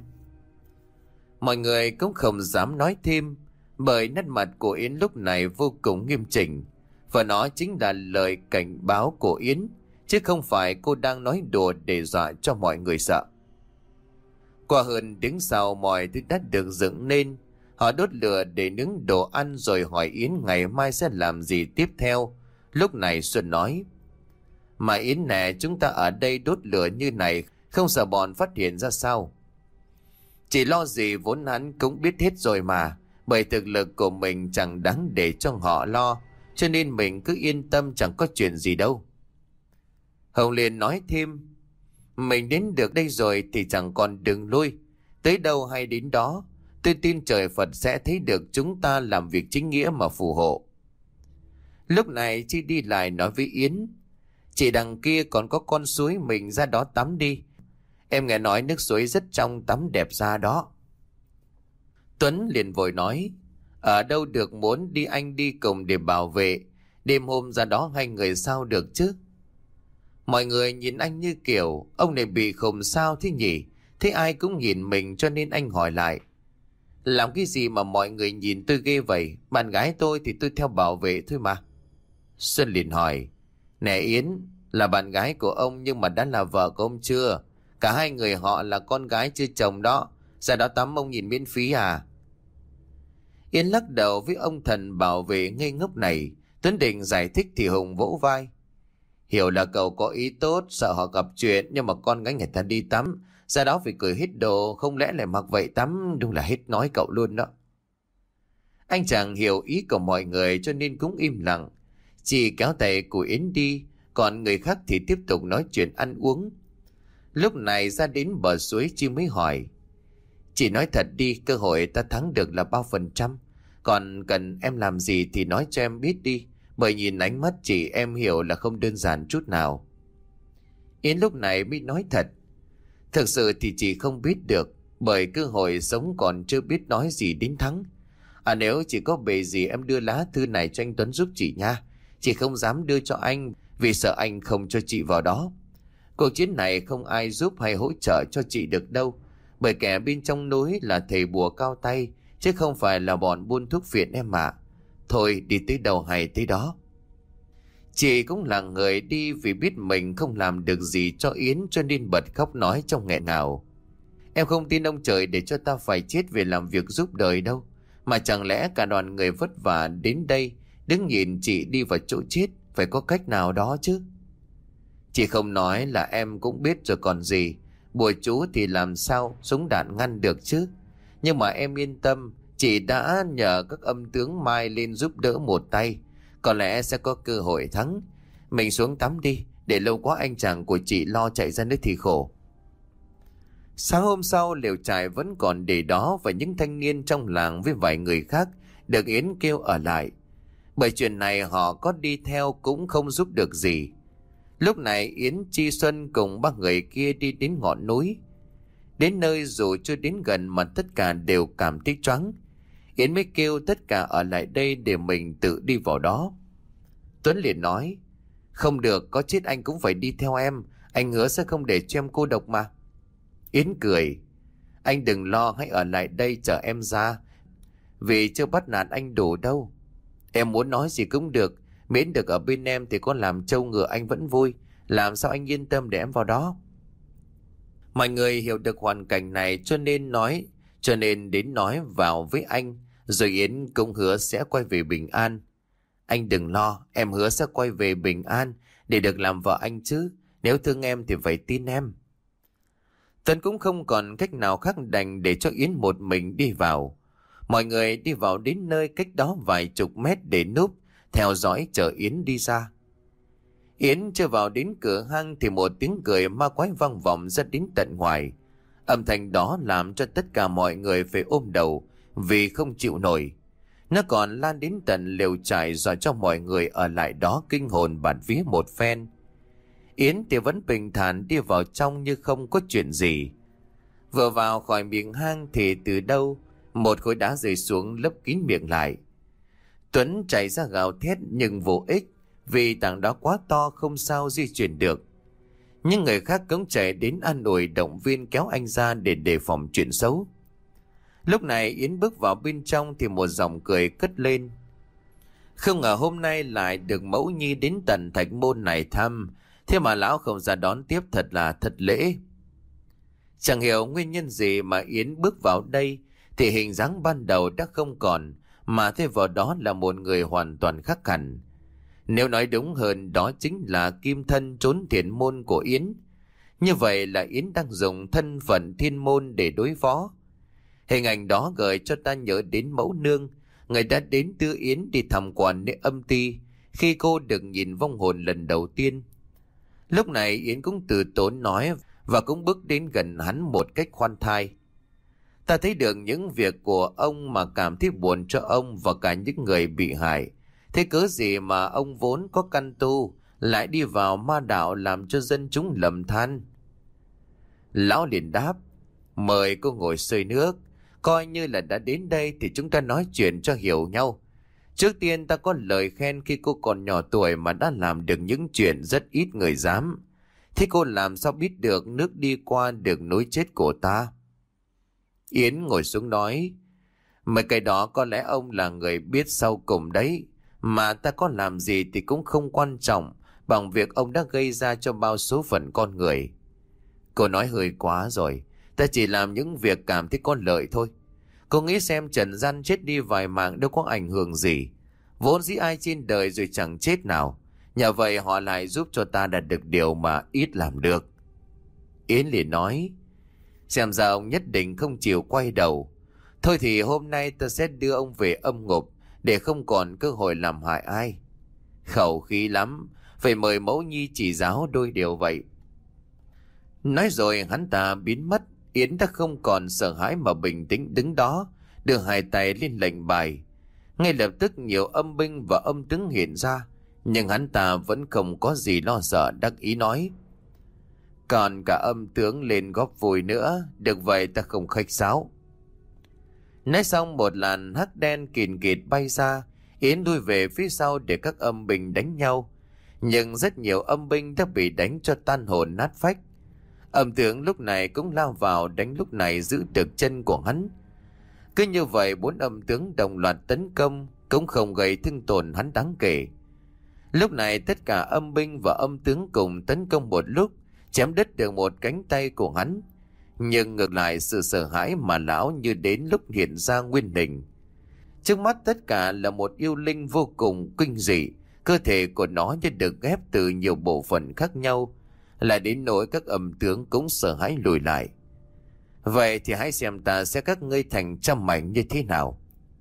Mọi người cũng không dám nói thêm, bởi nét mặt của Yến lúc này vô cùng nghiêm chỉnh. Và nó chính là lời cảnh báo của Yến, chứ không phải cô đang nói đùa để dọa cho mọi người sợ. Qua hơn tiếng sau mọi thứ đã được dựng nên. Họ đốt lửa để nướng đồ ăn rồi hỏi Yến ngày mai sẽ làm gì tiếp theo. Lúc này Xuân nói, mà Yến nè, chúng ta ở đây đốt lửa như này không sợ bọn phát hiện ra sao? Chỉ lo gì vốn hắn cũng biết hết rồi mà, bởi thực lực của mình chẳng đáng để cho họ lo, cho nên mình cứ yên tâm, chẳng có chuyện gì đâu. Hồng liền nói thêm, mình đến được đây rồi thì chẳng còn đường lui, tới đâu hay đến đó. Tôi tin trời Phật sẽ thấy được chúng ta làm việc chính nghĩa mà phù hộ. Lúc này Chi đi lại nói với Yến, chị đằng kia còn có con suối, mình ra đó tắm đi. Em nghe nói nước suối rất trong, tắm đẹp ra đó. Tuấn liền vội nói, ở đâu được, muốn đi anh đi cùng để bảo vệ. Đêm hôm ra đó 2 người sao được chứ? Mọi người nhìn anh như kiểu, ông này bị khùng sao thế nhỉ? Thế ai cũng nhìn mình cho nên anh hỏi lại, làm cái gì mà mọi người nhìn tôi ghê vậy? Bạn gái tôi thì tôi theo bảo vệ thôi mà. Xuân liền hỏi, nè Yến, là bạn gái của ông nhưng mà đã là vợ của ông chưa? Cả 2 người họ là con gái chưa chồng đó, ra đó tắm ông nhìn miễn phí à? Yến lắc đầu với ông thần bảo vệ ngây ngốc này. Tuấn định giải thích thì Hùng vỗ vai, hiểu là cậu có ý tốt, sợ họ gặp chuyện, nhưng mà con gái người ta đi tắm, ra đó phải cởi hết đồ, không lẽ lại mặc vậy tắm, đúng là hết nói cậu luôn đó. Anh chàng hiểu ý của mọi người cho nên cũng im lặng, chỉ kéo tay của Yến đi, còn người khác thì tiếp tục nói chuyện ăn uống. Lúc này ra đến bờ suối Chi mới hỏi, chị nói thật đi, cơ hội ta thắng được là bao %? Còn cần em làm gì thì nói cho em biết đi, bởi nhìn ánh mắt chị em hiểu là không đơn giản chút nào. Yến lúc này mới nói thật, thực sự thì chị không biết được, bởi cơ hội sống còn chưa biết nói gì đến thắng. Nếu chị có bề gì em đưa lá thư này cho anh Tuấn giúp chị nha. Chị không dám đưa cho anh vì sợ anh không cho chị vào đó. Cuộc chiến này không ai giúp hay hỗ trợ cho chị được đâu, bởi kẻ bên trong núi là thầy bùa cao tay, chứ không phải là bọn buôn thuốc phiện em ạ. Thôi đi tới đâu hay tới đó. Chị cũng là người đi vì biết mình không làm được gì cho Yến, cho nên bật khóc nói trong nghẹn ngào. Em không tin ông trời để cho ta phải chết vì làm việc giúp đời đâu. Mà chẳng lẽ cả đoàn người vất vả đến đây đứng nhìn chị đi vào chỗ chết, phải có cách nào đó chứ. Chị không nói là em cũng biết rồi còn gì. Bùa chú thì làm sao súng đạn ngăn được chứ. Nhưng mà em yên tâm, chị đã nhờ các âm tướng Mai lên giúp đỡ một tay, có lẽ sẽ có cơ hội thắng. Mình xuống tắm đi, để lâu quá anh chàng của chị lo chạy ra nước thì khổ. Sáng hôm sau, lều trại vẫn còn để đó, và những thanh niên trong làng với vài người khác được Yến kêu ở lại. Bởi chuyện này họ có đi theo cũng không giúp được gì. Lúc này Yến, Chi Xuân cùng ba người kia đi đến ngọn núi. Đến nơi dù chưa đến gần mà tất cả đều cảm thấy choáng. Yến mới kêu tất cả ở lại đây để mình tự đi vào đó. Tuấn liền nói, không được, có chết anh cũng phải đi theo em. Anh hứa sẽ không để cho em cô độc mà. Yến cười, anh đừng lo, hãy ở lại đây chờ em ra, vì chưa bắt nạt anh đủ đâu. Em muốn nói gì cũng được, miễn được ở bên em thì có làm trâu ngựa anh vẫn vui. Làm sao anh yên tâm để em vào đó. Mọi người hiểu được hoàn cảnh này cho nên đến nói vào với anh. Rồi Yến cũng hứa sẽ quay về bình an. Anh đừng lo, em hứa sẽ quay về bình an để được làm vợ anh chứ. Nếu thương em thì phải tin em. Tuấn cũng không còn cách nào khác đành để cho Yến một mình đi vào. Mọi người đi vào đến nơi cách đó vài chục mét để núp, theo dõi chờ Yến đi ra. Yến chưa vào đến cửa hang thì một tiếng cười ma quái vang vọng ra đến tận ngoài. Âm thanh đó làm cho tất cả mọi người phải ôm đầu vì không chịu nổi. Nó còn lan đến tận lều trại, dọa cho mọi người ở lại đó kinh hồn bạt vía một phen. Yến thì vẫn bình thản đi vào trong như không có chuyện gì. Vừa vào khỏi miệng hang thì từ đâu một khối đá rơi xuống lấp kín miệng lại. Tuấn chạy ra gào thét nhưng vô ích, vì tảng đá quá to không sao di chuyển được. Nhưng người khác cũng chạy đến an ủi động viên kéo anh ra để đề phòng chuyện xấu. Lúc này Yến bước vào bên trong thì một giọng cười cất lên. Không ngờ hôm nay lại được mẫu nhi đến tận thạch môn này thăm, thế mà lão không ra đón tiếp, thật là thất lễ. Chẳng hiểu nguyên nhân gì mà Yến bước vào đây thì hình dáng ban đầu đã không còn, mà thay vào đó là một người hoàn toàn khác hẳn. Nếu nói đúng hơn, đó chính là kim thân trốn thiền môn của Yến. Như vậy là Yến đang dùng thân phận thiên môn để đối phó. Hình ảnh đó gợi cho ta nhớ đến mẫu nương, người đã đến đưa Yến đi tham quan nơi âm ti khi cô được nhìn vong hồn lần đầu tiên. Lúc này Yến cũng từ tốn nói và cũng bước đến gần hắn một cách khoan thai. Ta thấy được những việc của ông mà cảm thấy buồn cho ông và cả những người bị hại. Thế cớ gì mà ông vốn có căn tu lại đi vào ma đạo làm cho dân chúng lầm than? Lão liền đáp, mời cô ngồi xơi nước. Coi như là đã đến đây thì chúng ta nói chuyện cho hiểu nhau. Trước tiên ta có lời khen khi cô còn nhỏ tuổi mà đã làm được những chuyện rất ít người dám. Thế cô làm sao biết được nước đi qua được núi chết của ta? Yến ngồi xuống nói, mấy cái đó có lẽ ông là người biết sau cùng đấy. Mà ta có làm gì thì cũng không quan trọng bằng việc ông đã gây ra cho bao số phận con người. Cô nói hơi quá rồi. Ta chỉ làm những việc cảm thấy có lợi thôi. Cô nghĩ xem, trần gian chết đi vài mạng đâu có ảnh hưởng gì. Vốn dĩ ai trên đời rồi chẳng chết nào. Nhờ vậy họ lại giúp cho ta đạt được điều mà ít làm được. Yến liền nói, xem ra ông nhất định không chịu quay đầu. Thôi thì hôm nay ta sẽ đưa ông về âm ngục để không còn cơ hội làm hại ai. Khẩu khí lắm, phải mời mẫu nhi chỉ giáo đôi điều vậy. Nói rồi hắn ta biến mất. Yến đã không còn sợ hãi mà bình tĩnh đứng đó, đưa hai tay lên lệnh bài. Ngay lập tức nhiều âm binh và âm tướng hiện ra, nhưng hắn ta vẫn không có gì lo sợ, đắc ý nói, còn cả âm tướng lên góp vui nữa, được vậy ta không khách sáo. Nói xong một làn hắc đen kìn kịt bay ra. Yến lui về phía sau để các âm binh đánh nhau. Nhưng rất nhiều âm binh đã bị đánh cho tan hồn nát phách. Âm tướng lúc này cũng lao vào đánh, lúc này giữ được chân của hắn. Cứ như vậy 4 âm tướng đồng loạt tấn công, cũng không gây thương tổn hắn đáng kể. Lúc này tất cả âm binh và âm tướng cùng tấn công một lúc, chém đứt được một cánh tay của hắn. Nhưng ngược lại sự sợ hãi mà lão như đến lúc hiện ra nguyên hình. Trước mắt tất cả là một yêu linh vô cùng kinh dị. Cơ thể của nó như được ghép từ nhiều bộ phận khác nhau, lại đến nỗi các âm tướng cũng sợ hãi lùi lại. Vậy thì hãy xem ta sẽ các ngươi thành trăm mảnh như thế nào.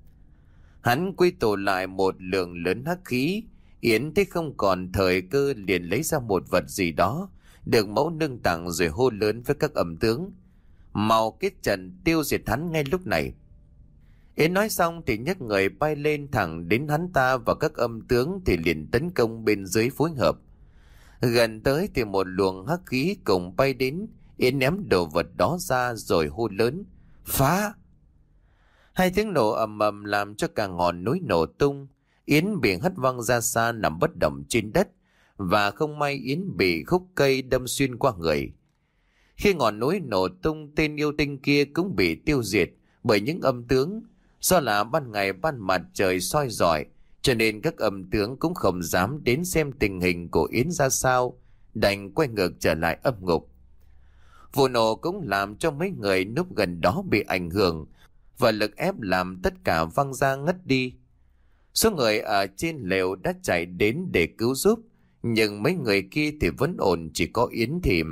Hắn quy tụ lại một lượng lớn hắc khí. Yến thấy không còn thời cơ liền lấy ra một vật gì đó được mẫu nâng tặng, rồi hô lớn với các âm tướng: mau kết trận tiêu diệt hắn ngay lúc này. Yến nói xong thì nhấc người bay lên thẳng đến hắn ta, và các âm tướng thì liền tấn công bên dưới phối hợp. Gần tới thì một luồng hắc khí cùng bay đến. Yến ném đồ vật đó ra rồi hô lớn: phá! Hai tiếng nổ ầm ầm làm cho cả ngọn núi nổ tung. Yến bị hất văng ra xa nằm bất động trên đất, và không may Yến bị khúc cây đâm xuyên qua người. Khi ngọn núi nổ tung, tên yêu tinh kia cũng bị tiêu diệt bởi những âm tướng. Do là ban ngày ban mặt trời soi rọi, cho nên các âm tướng cũng không dám đến xem tình hình của Yến ra sao, đành quay ngược trở lại âm ngục. Vụ nổ cũng làm cho mấy người núp gần đó bị ảnh hưởng, và lực ép làm tất cả văng ra ngất đi. Số người ở trên lều đã chạy đến để cứu giúp, nhưng mấy người kia thì vẫn ổn, chỉ có Yến thì...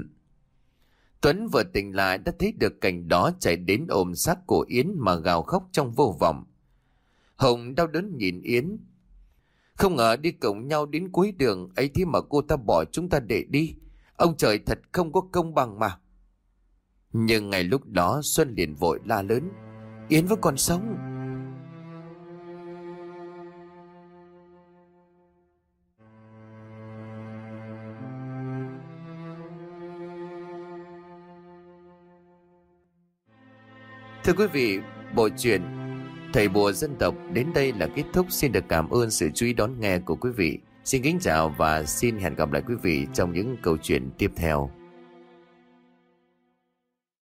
Tuấn vừa tỉnh lại đã thấy được cảnh đó, chạy đến ôm xác của Yến mà gào khóc trong vô vọng. Hồng đau đớn nhìn Yến. Không ngờ đi cùng nhau đến cuối đường ấy thế mà cô ta bỏ chúng ta để đi. Ông trời thật không có công bằng mà. Nhưng ngay lúc đó Xuân liền vội la lớn: Yến vẫn còn sống. Thưa quý vị, bộ truyện Thầy Bùa Dân Tộc đến đây là kết thúc. Xin được cảm ơn sự chú ý đón nghe của quý vị. Xin kính chào và xin hẹn gặp lại quý vị trong những câu chuyện tiếp theo.